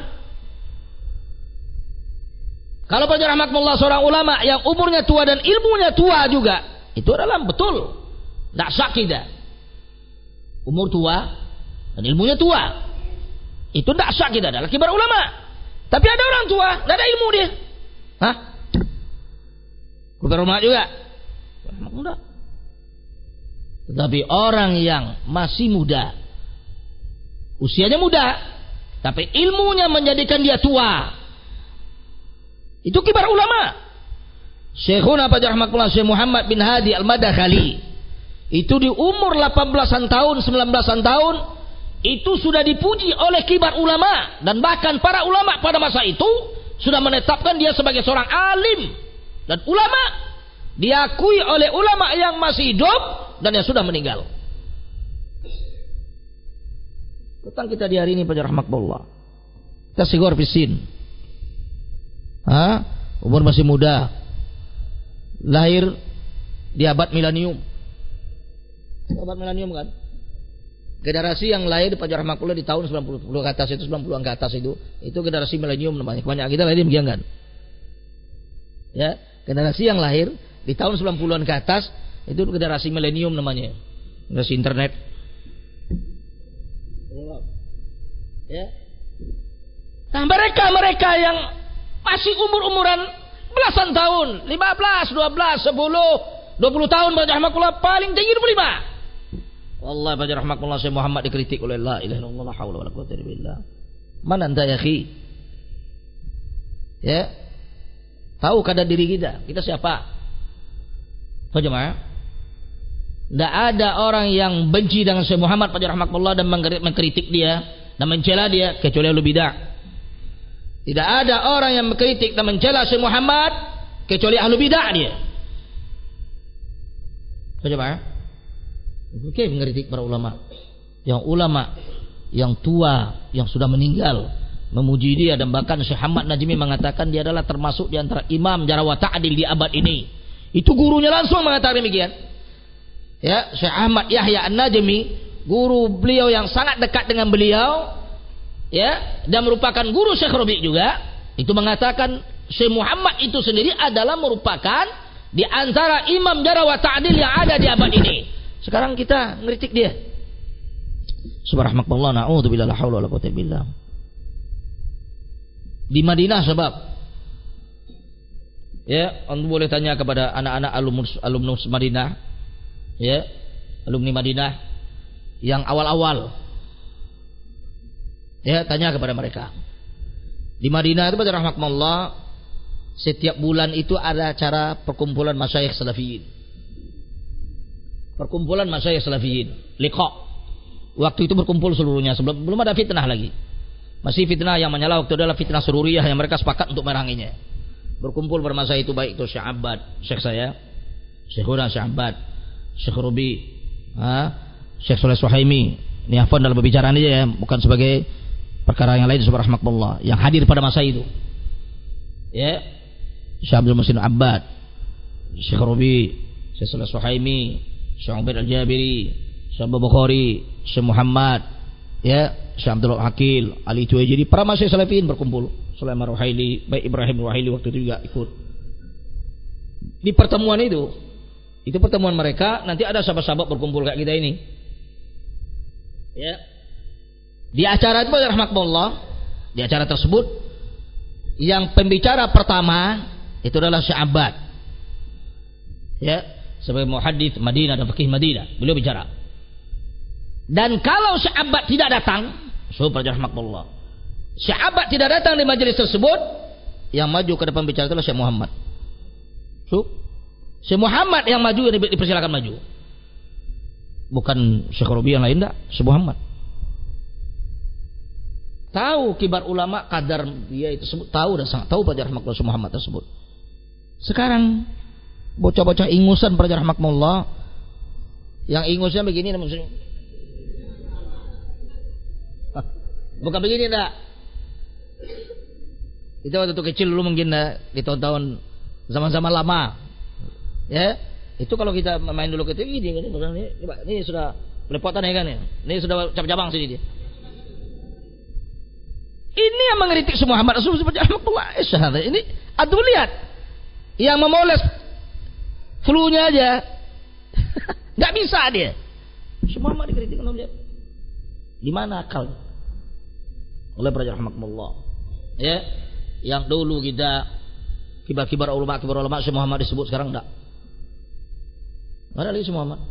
Kalau pada rahmatullah seorang ulama yang umurnya tua dan ilmunya tua juga, itu adalah betul. Tidak syakidah. Umur tua dan ilmunya tua. Itu tidak syakidah adalah kibar ulama. Tapi ada orang tua, tidak ada ilmu dia. Hah? Kibar ulama juga. Muda. Tetapi orang yang masih muda, usianya muda, tapi ilmunya menjadikan dia tua, itu kibar ulama. Syekhuna Pajar Rahmatullah Syekh Muhammad bin Hadi Al-Madakhali, itu di umur delapan belasan tahun, sembilan belasan tahun, itu sudah dipuji oleh kibar ulama, dan bahkan para ulama pada masa itu sudah menetapkan dia sebagai seorang alim dan ulama, diakui oleh ulama yang masih hidup dan yang sudah meninggal. Tentang kita di hari ini pada rahmatullah, kita sigor pisin, ha? Umur masih muda, lahir di abad milenium, abad milenium kan, generasi yang lahir pada rahmatullah di tahun sembilan puluh ke atas itu, sembilan puluhan ke atas itu, itu generasi milenium namanya. Kebanyakan kita lahir demikian kan, ya, generasi yang lahir di tahun sembilan puluhan ke atas itu generasi milenium namanya, generasi internet. Ya. Nah, mereka-mereka yang masih umur-umuran belasan tahun, lima belas, dua belas, sepuluh, dua puluh tahun baca rahmatullah paling tinggi dua puluh lima. Wallahi baca rahmatullah Syekh Muhammad dikritik oleh la ilaha illallah la haula wala quwwata illa billah. Mana anta ya akhi? Ya. Tahu kadar diri kita, kita siapa? Tahu jemaah? Tidak ada orang yang benci dengan Syekh Muhammad pada rahmatullah dan mengkritik dia dan mencela dia kecuali ahlu bidah. Tidak ada orang yang mengkritik dan mencela Syekh Muhammad kecuali ahlu bidah dia. Coba, oke, mengkritik para ulama. Yang ulama yang tua yang sudah meninggal memuji dia, dan bahkan Syekh Ahmad Najmi mengatakan dia adalah termasuk di antara imam jarah wa ta'dil di abad ini. Itu gurunya langsung mengatakan demikian. Ya, Syekh Ahmad Yahya An-Najmi, guru beliau yang sangat dekat dengan beliau, ya, dan merupakan guru Syekh Rabi juga, itu mengatakan Syekh Muhammad itu sendiri adalah merupakan di antara imam jarah wa ta'dil yang ada di abad ini. Sekarang kita ngeritik dia. Subhanallah, na'udzubillah la haula wala quwwata billah. Di Madinah sebab, ya, anda boleh tanya kepada anak-anak alumnus alumnus Madinah, ya, alumni Madinah yang awal-awal, ya, tanya kepada mereka. Di Madinah itu pada rahmatullah setiap bulan itu ada acara perkumpulan masyayikh salafiyin. Perkumpulan masyayikh salafiyin, liqa. Waktu itu berkumpul seluruhnya, sebelum belum ada fitnah lagi. Masih fitnah yang menyala waktu itu adalah fitnah sururiyah yang mereka sepakat untuk meranginya. Berkumpul bermasa itu baik itu Syekh Abbad, Syekh saya, Syekhuna Syekh Abbad, Syekh Rubi, ha? Syekh Soleh Suhaimi. Ini afwan dalam pembicaraan aja ya, bukan sebagai perkara yang lain, subhanallah, yang hadir pada masa itu. Ya, Syekh Abdul Muhsin Abbad, Syekh Rubi, Syekh Soleh Suhaimi, Syekh Ubaid Al-Jabiri, Syekh Abu Bukhari, Syekh Muhammad, ya, Syekh Abdul Hakil, Ali Tuwaijiri, para masyayikh salafiyin berkumpul. Sulaiman Ruhaili, baik Ibrahim Ruhaili waktu itu juga ikut. Di pertemuan itu, itu pertemuan mereka, nanti ada sahabat-sahabat berkumpul kayak kita ini. Ya. Di acara itu rahmatullah, di acara tersebut yang pembicara pertama itu adalah Syekh Abbad. Ya, sebagai muhaddits Madinah dan fikih Madinah, beliau bicara. Dan kalau Syekh Abbad tidak datang, subhanallah, Sahabat tidak datang di majelis tersebut, yang maju ke depan bicara itulah Syekh Muhammad. So, Syekh Muhammad yang maju, yang dipersilakan maju. Bukan Syekh Robi yang lain, enggak, Syekh Muhammad. Tahu kibar ulama kadar dia itu sebut, tahu dan sangat tahu pada rahmatullah Syekh Muhammad tersebut. Sekarang bocah-bocah ingusan pada rahmatullah, yang ingusnya begini maksudnya. Bukan begini enggak. Itu waktu itu kecil dulu mungkin di tahun-tahun zaman-zaman lama. Ya, itu kalau kita main dulu gitu ini ini, ini, ini sudah belepotan ya kan ya. Ini sudah cabang-cabang sini dia. Ini yang mengkritik semua Muhammad Rasul seperti Ahmadullah Syahada. Ini aduh lihat. Yang memoles flu-nya aja. Enggak bisa dia. Semua Muhammad dikritik kan lihat. Di mana akal? Oleh para rahmatullah. Ya, yang dulu kita kibar-kibar ulama, kibar ulama Syekh Muhammad disebut, sekarang enggak. Enggak ada lagi Syekh Muhammad.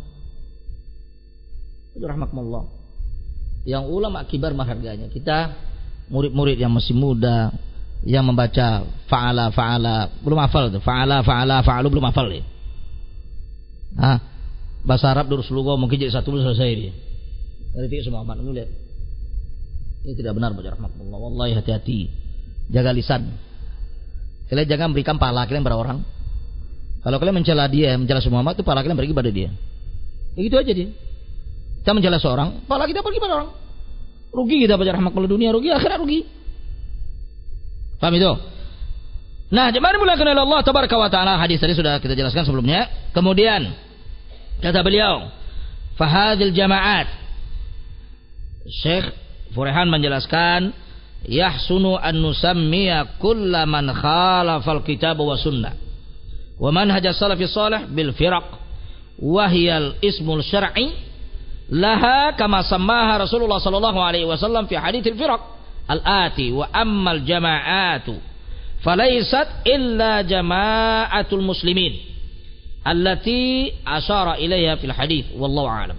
Itu rahmatullah. Yang ulama kibar menghargainya. Kita murid-murid yang masih muda yang membaca fa'ala fa'ala belum hafal tuh, fa'ala fa'ala fa'alu belum hafal dia. Ah, bahasa Arab durus lugo mungkin jadi satu belum selesai dia. Dari itu semua Muhammad lu lihat. Ini tidak benar baca rahmatullah. Wallahi hati-hati. Jaga lisan. Kalian jangan berikan pahala kalian pada orang. Kalau kalian mencela dia, mencela semua Muhammad, itu pahala kalian pergi pada dia. Begitu aja dia. Kita mencela seorang, pahala kita pergi pada orang. Rugi kita baca rahmatullah dunia, rugi akhirat rugi. Paham itu? Nah, jemaah dimulakan oleh Allah tabaraka wa taala, hadis tadi sudah kita jelaskan sebelumnya. Kemudian kata beliau, fahadil jama'at. Syekh Furehan menjelaskan, yahsunu an nusammiya kulla man khalafal kitab wa sunnah wa manhaj as-salafis salih bil firaq wa hiyal ismul syar'i laha kama sammaha Rasulullah sallallahu alaihi wasallam fi haditsil firaq al-ati wa ammal jama'atu falaysat illa jama'atul muslimin allati asyara ilaiha fil hadits wallahu a'lam.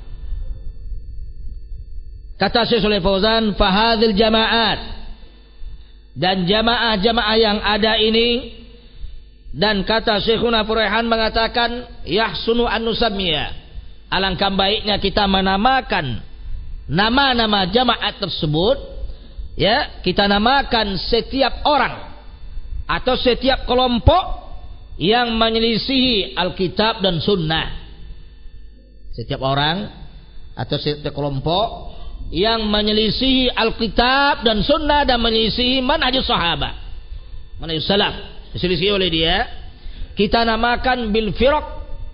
Kata Syekh Shalih Fauzan, fahadhil jama'at, dan jamaah-jamaah yang ada ini, dan kata Syekhuna Furehan mengatakan yahsunu an nusammiya, alangkah baiknya kita menamakan nama-nama jamaat tersebut, ya, kita namakan setiap orang atau setiap kelompok yang menyelisihi Alkitab dan Sunnah. Setiap orang atau setiap kelompok yang menyelisihi Alkitab dan Sunnah dan menyelisihi manhajus sahabat, manhajus salaf, diselisihi oleh dia, kita namakan bil firaq.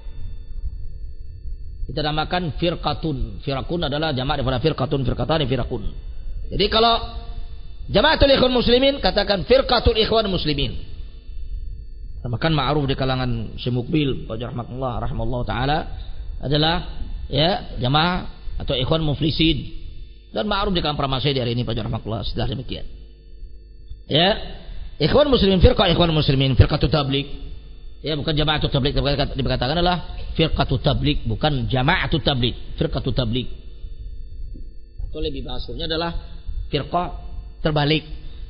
Kita namakan firqatun. Firqatun adalah jamak daripada firqatun, firqatani, firqatun. Jadi kalau jamaatul ikhwan muslimin, katakan firqatul ikhwan muslimin. Namakan ma'ruf di kalangan Syekh Mukbil rahmatullah rahmatullah taala adalah ya jamaah atau ikhwan muflisin, dan ma'ruf di kalangan para masyayikh hari ini pada rahmatullah setelah demikian. Ya, ikhwan muslimin, firqah ikhwan muslimin, firqatut tabligh. Ya, bukan jama'atut tabligh, dikatakan adalah firqatut tabligh, bukan jama'atut tabligh, firqatut tabligh. Atau lebih bahasanya adalah firqah terbalik.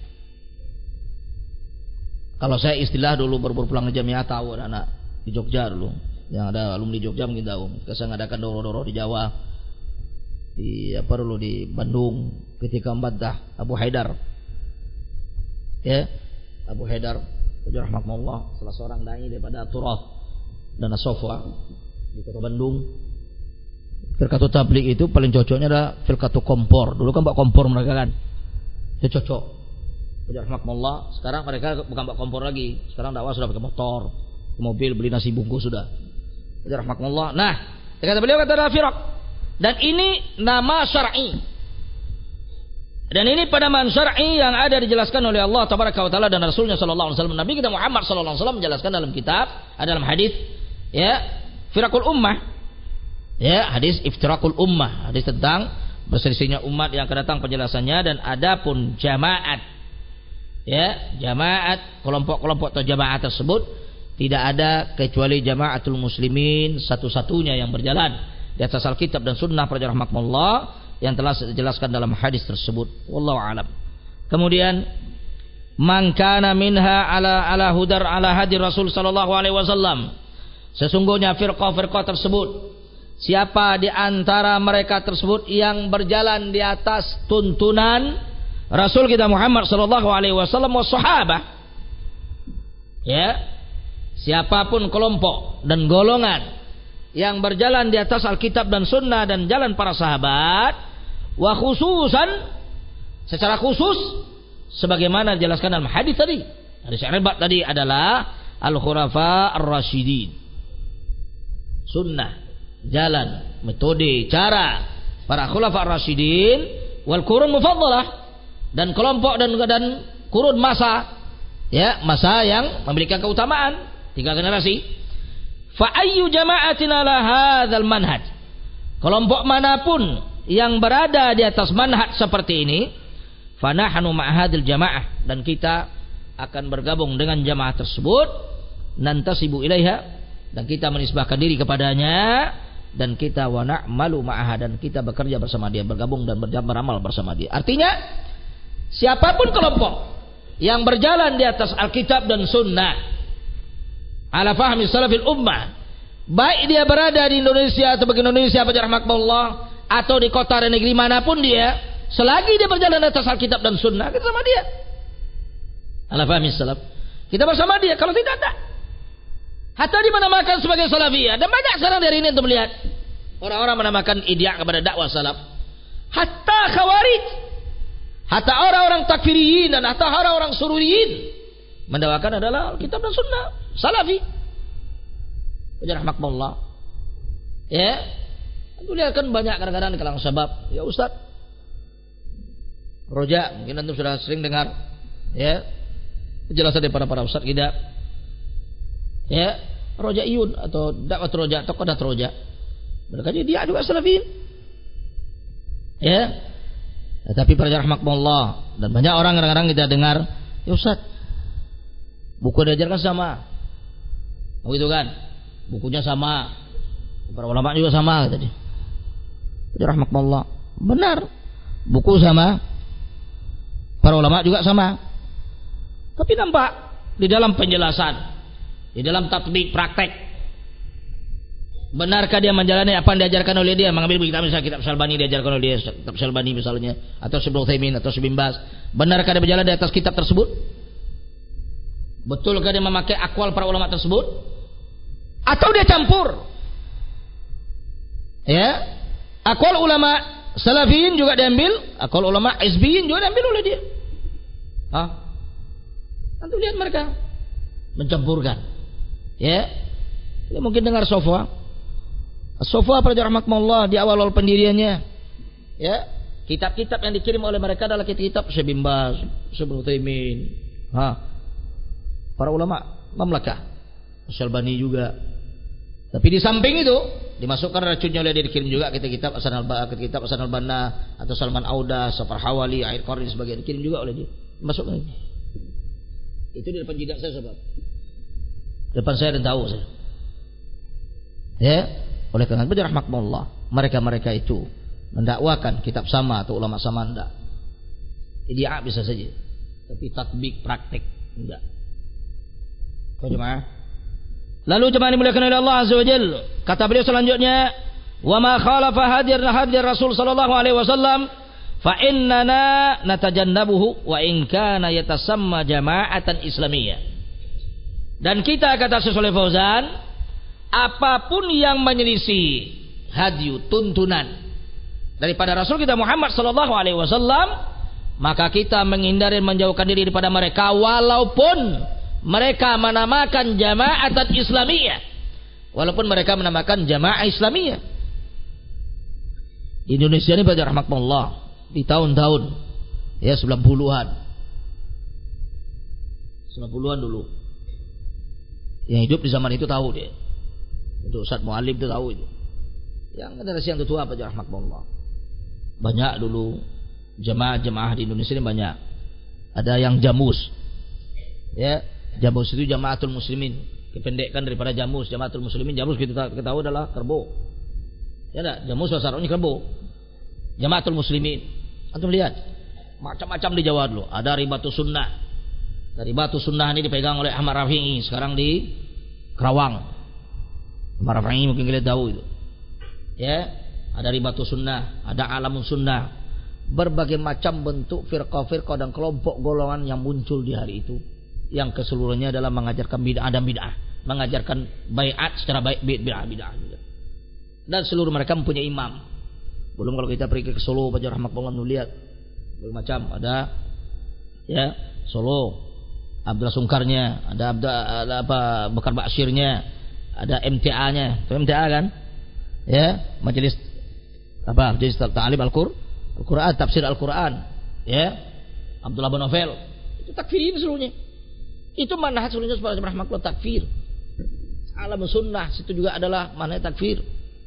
Kalau saya istilah dulu baru pulang ke Jamiah tahu, ada anak di Jogja dulu, yang ada alumni Jogja mungkin tahu. Kita ngadakan doro-doro di Jawa, di apa dulu di Bandung ketika membantah Abu Haidar. Ya, Abu Haidar rahimahullah, salah seorang dai daripada Turath dan As-Safwa di kota Bandung. Firqatut tabligh itu paling cocoknya adalah firqatut kompor. Dulu kan bak kompor mereka kan. Itu cocok. Rahmatullah, sekarang mereka bukan bak kompor lagi. Sekarang dakwah sudah pakai motor, mobil, beli nasi bungkus sudah. Rahmatullah. Nah, kata beliau kata adalah firaq. Dan ini nama syar'i. Dan ini penamaan syar'i yang ada dijelaskan oleh Allah tabaraka wa taala dan Rasulnya sallallahu alaihi wasallam. Nabi kita Muhammad sallallahu alaihi wasallam menjelaskan dalam kitab, dalam hadis, ya, firaqul ummah. Ya, hadis iftiraqul ummah, hadis tentang berselisihnya umat yang akan datang penjelasannya. Dan adapun jamaat, ya, jamaat, kelompok-kelompok atau jamaah tersebut tidak ada kecuali jamaatul muslimin satu-satunya yang berjalan di atas Alkitab dan Sunnah para rahmatullah yang telah dijelaskan dalam hadis tersebut. Wallahu a'lam. Kemudian man kana minha ala ala hudar ala hadi Rasul sallallahu alaihi wasallam. Sesungguhnya firqah-firqah tersebut, siapa di antara mereka tersebut yang berjalan di atas tuntunan Rasul kita Muhammad sallallahu alaihi wasallam wa sahabah, ya, siapapun kelompok dan golongan yang berjalan di atas Alkitab dan Sunnah dan jalan para sahabat, wa khususan secara khusus sebagaimana dijelaskan dalam hadis tadi, hadis Irbat tadi adalah al-khulafa ar-rasyidin, sunnah, jalan, metode, cara para khulafa ar-rasyidin wal qurun mufaddalah, dan kelompok dan dan kurun masa, ya, masa yang memberikan keutamaan tiga generasi. Fa ayyu jama'atin ala hadzal manhaj, kelompok manapun yang berada di atas manhaj seperti ini, fa nahnu ma'hadil jamaah, dan kita akan bergabung dengan jamaah tersebut, nantasibu ilaiha, dan kita menisbahkan diri kepadanya, dan kita wa na'malu ma'aha, dan kita bekerja bersama dia, bergabung dan beramal bersama dia. Artinya siapapun kelompok yang berjalan di atas Alkitab dan Sunnah ala fahmi salafil ummah, baik dia berada di Indonesia atau bagi Indonesia apa rahmatullah, atau di kota dan negeri manapun dia, selagi dia berjalan di atas Alkitab dan Sunnah, kita sama dia. Ala fahmi salaf, kita bersama dia. Kalau tidak, tak. Hatta dinamakan sebagai salafiyah, dan banyak sekarang dari ini untuk melihat orang-orang menamakan idya kepada dakwah salaf. Hatta khawarij, hatta orang-orang takfiriyin, dan hatta orang-orang sururiyin mendakwakan adalah Alkitab dan Sunnah, salafi. Rahmatullah. Ya, aku lihat kan banyak kadang-kadang di kalangan sabab, ya Ustaz, Roja, mungkin antum sudah sering dengar, ya, penjelasan daripada para ustaz kita, ya, Rojaiyun atau dakwah Roja atau qadat Roja, mereka dia juga salafiyin, ya. Tapi para rahmatullah, dan banyak orang kadang-kadang kita dengar, ya Ustaz, buku diajarkan sama, begitu kan, bukunya sama, para ulama juga sama, tadi. Para rahmatullah, benar, buku sama, para ulama juga sama. Tapi nampak di dalam penjelasan, di dalam tatbik praktek, benarkah dia menjalani apa yang diajarkan oleh dia? Mengambil kitab misalnya kitab Syalbani diajarkan oleh dia, kitab Syalbani misalnya, atau Syibul Utsaimin atau Syibin Bas, benarkah dia berjalan di atas kitab tersebut? Betulkah dia memakai akwal para ulama tersebut? Atau dia campur? Ya, akwal ulama salafiyin juga diambil, akwal ulama hizbiyin juga diambil oleh dia. Hah? Nanti lihat mereka mencampurkan. Ya, dia mungkin dengar sofa. Sofa pada rahmatullah di awal-awal pendiriannya, ya, kitab-kitab yang dikirim oleh mereka adalah kitab-kitab Syibin Bas, Syibul Utsaimin, ha, para ulama mamlakah, Syalbani juga. Tapi di samping itu dimasukkan racunnya oleh dia, dikirim juga kitab-kitab Hasan al-Banna, kitab Hasan al-Banna atau Salman Auda, Safar Hawali, Akhir Qarni sebagainya, dikirim juga oleh dia. Masukkan itu. Itu di depan jidat saya, sahabat. Depan saya dan tahu saya. Ya, oleh karena itu rahmatullah, mereka-mereka itu mendakwakan kitab sama atau ulama sama enggak. Idea bisa saja, tapi tatbik praktek enggak. Kau jemaah. Lalu jemaah dimuliakan oleh Allah Azza wa Jalla, kata beliau selanjutnya, wa ma khalafa hadir hadir Rasul sallallahu alaihi wasallam fa innana natajannabuhu wa in kana yatasamma jama'atan islamiyah. Dan kita, kata Syekh Shalih Fauzan, apapun yang menyelisih hadyu, tuntunan daripada Rasul kita Muhammad sallallahu alaihi wasallam, maka kita menghindari, menjauhkan diri daripada mereka, walaupun mereka menamakan jama'atan islamiyah, walaupun mereka menamakan jamaah islamiyah. Di Indonesia ini pada rahmatullah, di tahun-tahun ya sembilan puluhan sembilan puluhan dulu, yang hidup di zaman itu tahu dia. Itu Ustaz Mualim itu tahu itu. Yang generasi yang tua pada rahmatullah. Banyak dulu jemaah-jemaah di Indonesia ini banyak. Ada yang jamus. Ya, jamus itu Jamaatul Muslimin, kependekan daripada jamus. Jamaatul Muslimin, jamus kita kita tahu adalah kerbau. Ya enggak? Jamus bahasa Arabnya kerbau. Jamaatul Muslimin. Antum lihat. macam-macam di Jawa dulu. Ada Ribatu Sunnah. Dari Batu Sunnah ini dipegang oleh Ahmad Rafi'i, sekarang di Kerawang. Ahmad Rafi'i mungkin kalian tahu itu. Ya, ada Ribatu Sunnah, ada Alamun Sunnah. Berbagai macam bentuk firqah-firqah dan kelompok golongan yang muncul di hari itu, yang keseluruhannya adalah mengajarkan bid'ah dan bid'ah, mengajarkan baiat secara baik, bid'ah bid'ah. Dan seluruh mereka mempunyai imam. Belum kalau kita pergi ke Solo, Pak Rahmatullah lihat bermacam, ada ya Solo, Abdullah Sungkarnya, ada Abdul ada apa Bakar Basyirnya, ada M T A-nya, M T A kan? Ya, majelis apa? Majelis Ta'lim Al-Qur'an, Al-Qur'an, tafsir Al-Qur'an, ya. Abdullah bin Novel. Itu takfirin seluruhnya. Itu manhaj seluruhnya sebagai rahmatullah takfir. Alam sunnah situ juga adalah manhaj takfir.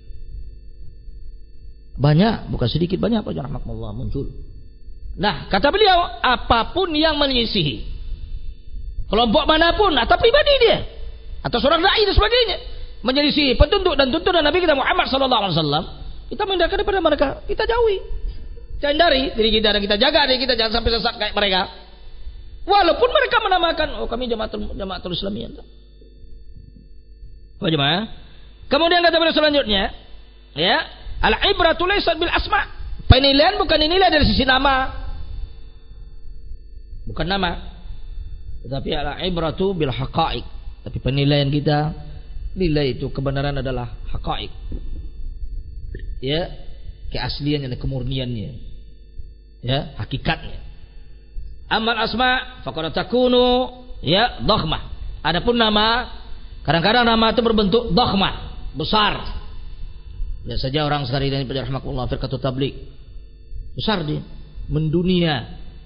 Banyak, bukan sedikit, banyak Pak rahmatullah muncul. Nah, kata beliau, apapun yang menyisihi kelompok manapun atau pribadi dia atau seorang dai dan sebagainya menyelisih petunjuk dan tuntunan Nabi kita Muhammad sallallahu alaihi wasallam, kita menghindarkan daripada mereka, kita jauhi, kita hindari diri kita dan kita jaga diri kita jangan sampai sesat kayak mereka. Walaupun mereka menamakan oh kami Jamaatul Jamaatul Islamiyah. Oh jemaah. Kemudian kata beliau selanjutnya, ya, al-ibratu laysat bil asma. Penilaian bukan dinilai dari sisi nama. Bukan nama. Tetapi al-ibratu bil haqa'iq. Tapi penilaian kita, nilai itu kebenaran adalah haqa'iq. Ya, keasliannya dan kemurniannya. Ya, hakikatnya. Amal asma faqad takunu ya dhakhmah. Adapun nama, kadang-kadang nama itu berbentuk dhakhmah, besar. Lihat saja orang sekarang ini pada rahmatullah firqatul tabligh. Besar dia, mendunia.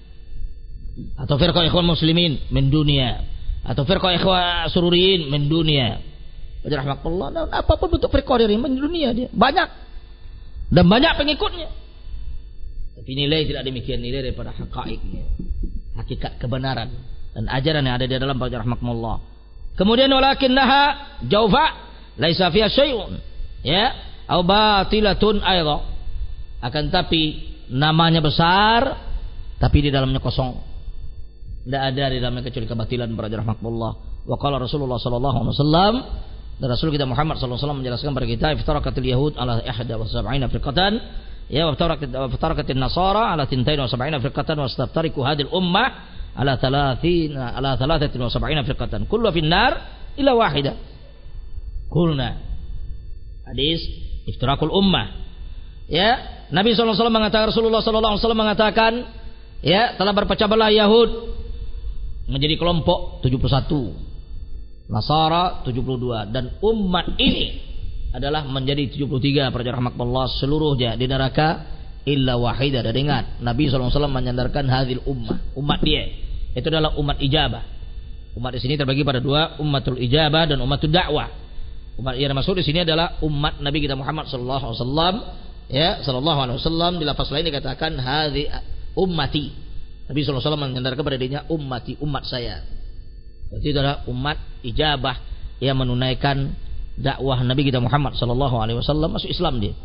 Atau firqah ikhwan muslimin mendunia, atau firqah ikhwan sururiyin mendunia. Pada rahmatullah, dan apapun bentuk firqah dari mendunia dia banyak dan banyak pengikutnya. Tapi nilai tidak demikian, nilai daripada haqa'iqnya, hakikat kebenaran dan ajaran yang ada di dalam pada rahmatullah. Kemudian walakinnaha jawfa laisa fiha syai'un ya au batilatun aidha. Akan tapi namanya besar tapi di dalamnya kosong. Tidak ada di dalamnya kecuali kebatilan para rahmatullah. Wa qala Rasulullah sallallahu alaihi wasallam, dan Rasul kita Muhammad sallallahu alaihi wasallam menjelaskan kepada kita, iftaraqatil yahud ala ihda wa sab'ina firqatan ya wa iftaraqatin nasara ala thintain wa sab'ina firqatan wa staftariku hadhihi ummah ala thalathin ala thalathatin wa sab'ina firqatan kullu fin nar illa wahida. Qulna. Hadis iftiraqul ummah. Ya, Nabi sallallahu alaihi wasallam mengatakan, Rasulullah sallallahu alaihi wasallam mengatakan, ya, telah berpecah belah Yahud menjadi kelompok tujuh puluh satu, Nasara tujuh puluh dua, dan umat ini adalah menjadi tujuh puluh tiga para rahmatullah, seluruhnya di neraka illa wahidah. Dan ingat, Nabi sallallahu alaihi wasallam menyandarkan hadhil ummah, umat dia itu adalah umat ijabah. Umat di sini terbagi pada dua, ummatul ijabah dan ummatul dakwah. Umat yang maksud di sini adalah umat Nabi kita Muhammad sallallahu alaihi wasallam. Ya, sallallahu alaihi wasallam, di lafaz lain dikatakan hadhi ummati. Nabi sallallahu alaihi wasallam menyandarkan kepada dirinya ummati, umat saya. Berarti itu adalah umat ijabah yang menunaikan dakwah Nabi kita Muhammad sallallahu alaihi wasallam, masuk Islam dia.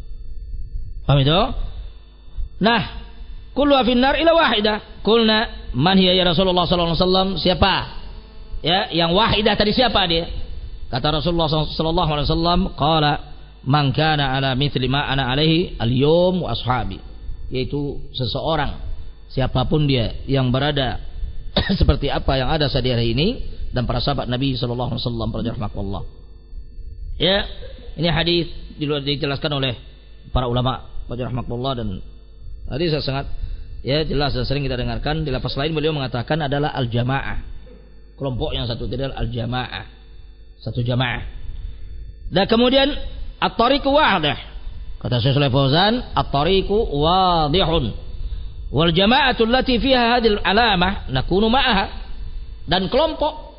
Paham itu? Nah, kullu finnar ila wahidah. Qulna man hiya ya Rasulullah sallallahu alaihi wasallam? Siapa? Ya, yang wahidah tadi siapa dia? Kata Rasulullah sallallahu alaihi wasallam, qala man kana ala mithli ma ana alaihi al-yawm wa ashabi, yaitu seseorang siapapun dia yang berada seperti apa yang ada saat hari ini dan para sahabat Nabi sallallahu alaihi wasallam radhiyallahu. Ya, ini hadis dijelaskan oleh para ulama radhiyallahu, dan hadis sangat ya jelas dan sering kita dengarkan. Di lafaz lain beliau mengatakan adalah al-jamaah, kelompok yang satu, tidak al-jamaah, satu jamaah. Dan kemudian at-tariqu wahdih. Kata Syekh Shalih Fauzan, at-tariqu wadihun. Wal jama'atu allati fiha hadhihi al-alamah nakunu ma'aha. Dan kelompok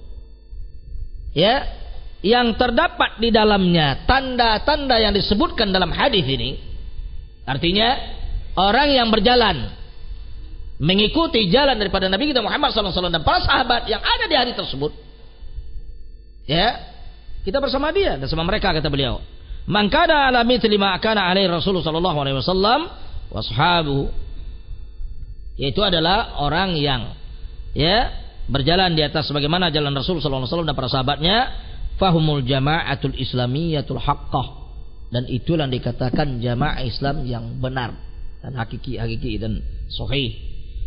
ya yang terdapat di dalamnya tanda-tanda yang disebutkan dalam hadis ini, artinya orang yang berjalan mengikuti jalan daripada Nabi kita Muhammad sallallahu alaihi wasallam dan para sahabat yang ada di hari tersebut, ya, kita bersama dia dan sama mereka, kata beliau. Man kana ala mithli ma kana alaihi Rasulullah sallallahu alaihi wasallam wa ashabuhu. Yaitu adalah orang yang ya berjalan di atas sebagaimana jalan Rasul sallallahu alaihi wasallam dan para sahabatnya, fahumul jama'atul islamiyatul haqqah, dan itulah yang dikatakan jamaah Islam yang benar dan hakiki hakiki dan sahih.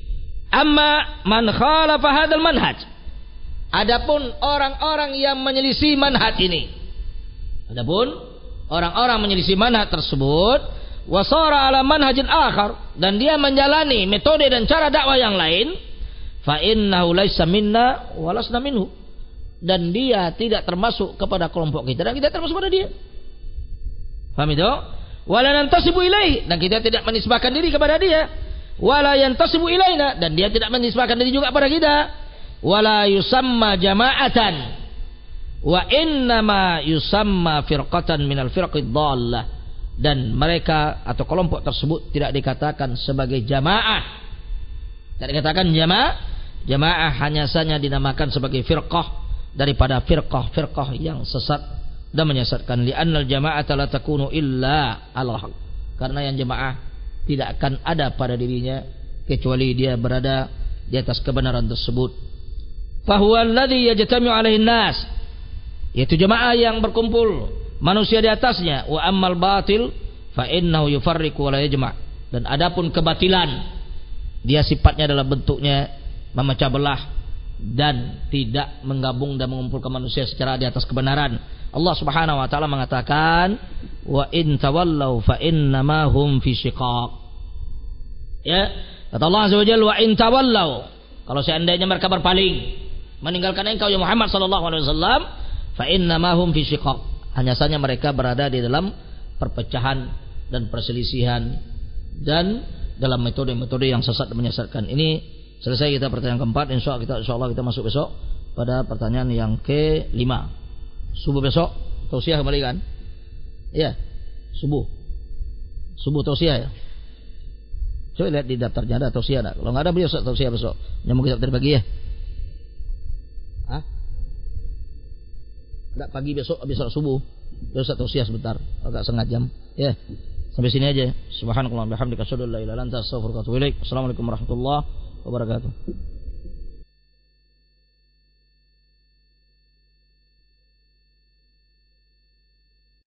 Amma man khalafa hadzal manhaj, adapun orang-orang yang menyelisih manhaj ini, adapun orang-orang menyelisih manhaj tersebut, wasara ala manhajin akhar, dan dia menjalani metode dan cara dakwah yang lain, fa innahu laisa minna wa lasna minhu, dan dia tidak termasuk kepada kelompok kita dan kita termasuk pada dia. Paham itu? Wala nantasibu ilaihi, dan kita tidak menisbahkan diri kepada dia. Wala yantasibu ilaina, dan dia tidak menisbahkan diri juga kepada kita. Wala yusamma jama'atan wa innama yusamma firqatan minal firqid dhallah, dan mereka atau kelompok tersebut tidak dikatakan sebagai jamaah, tidak dikatakan jamaah. Jamaah hanya saja dinamakan sebagai firqah daripada firqah-firqah yang sesat dan menyesatkan. Li'annal jama'ata la takunu illa al-haq, karena yang jamaah tidak akan ada pada dirinya kecuali dia berada di atas kebenaran tersebut. Fahuwa alladhi yajtami'u alaihi nas, yaitu jamaah yang berkumpul manusia di atasnya. Wa ammal batil fa innahu yufarriqu wa la yajma', dan adapun kebatilan, dia sifatnya adalah bentuknya memecah belah dan tidak menggabung dan mengumpulkan manusia secara di atas kebenaran. Allah Subhanahu wa taala mengatakan, wa in tawallau fa innama hum fi shiqaq. Ya, kata Allah Azza wa Jalla, wa in tawallau, kalau seandainya mereka berpaling meninggalkan engkau ya Muhammad sallallahu alaihi wasallam, fa innama hum fi shiqaq, hanya saja mereka berada di dalam perpecahan dan perselisihan dan dalam metode-metode yang sesat dan menyesatkan. Ini selesai kita pertanyaan keempat. Insyaallah kita insyaallah kita masuk besok pada pertanyaan yang kelima. Subuh besok tausiah kembali kan? Iya. Subuh. Subuh tausiah ya. Coba lihat di daftarnya ada tausiah enggak? Kalau enggak ada beliau tausiah besok. Nyambung kita tadi pagi ya. Hah? Enggak pagi besok habis salat subuh. Besok tausiah sebentar, agak setengah jam. Ya. Sampai sini aja. Subhanallah bihamdika asyhadu an la ilaha illa anta astaghfiruka wa atubu ilaik. Assalamualaikum warahmatullahi wabarakatuh.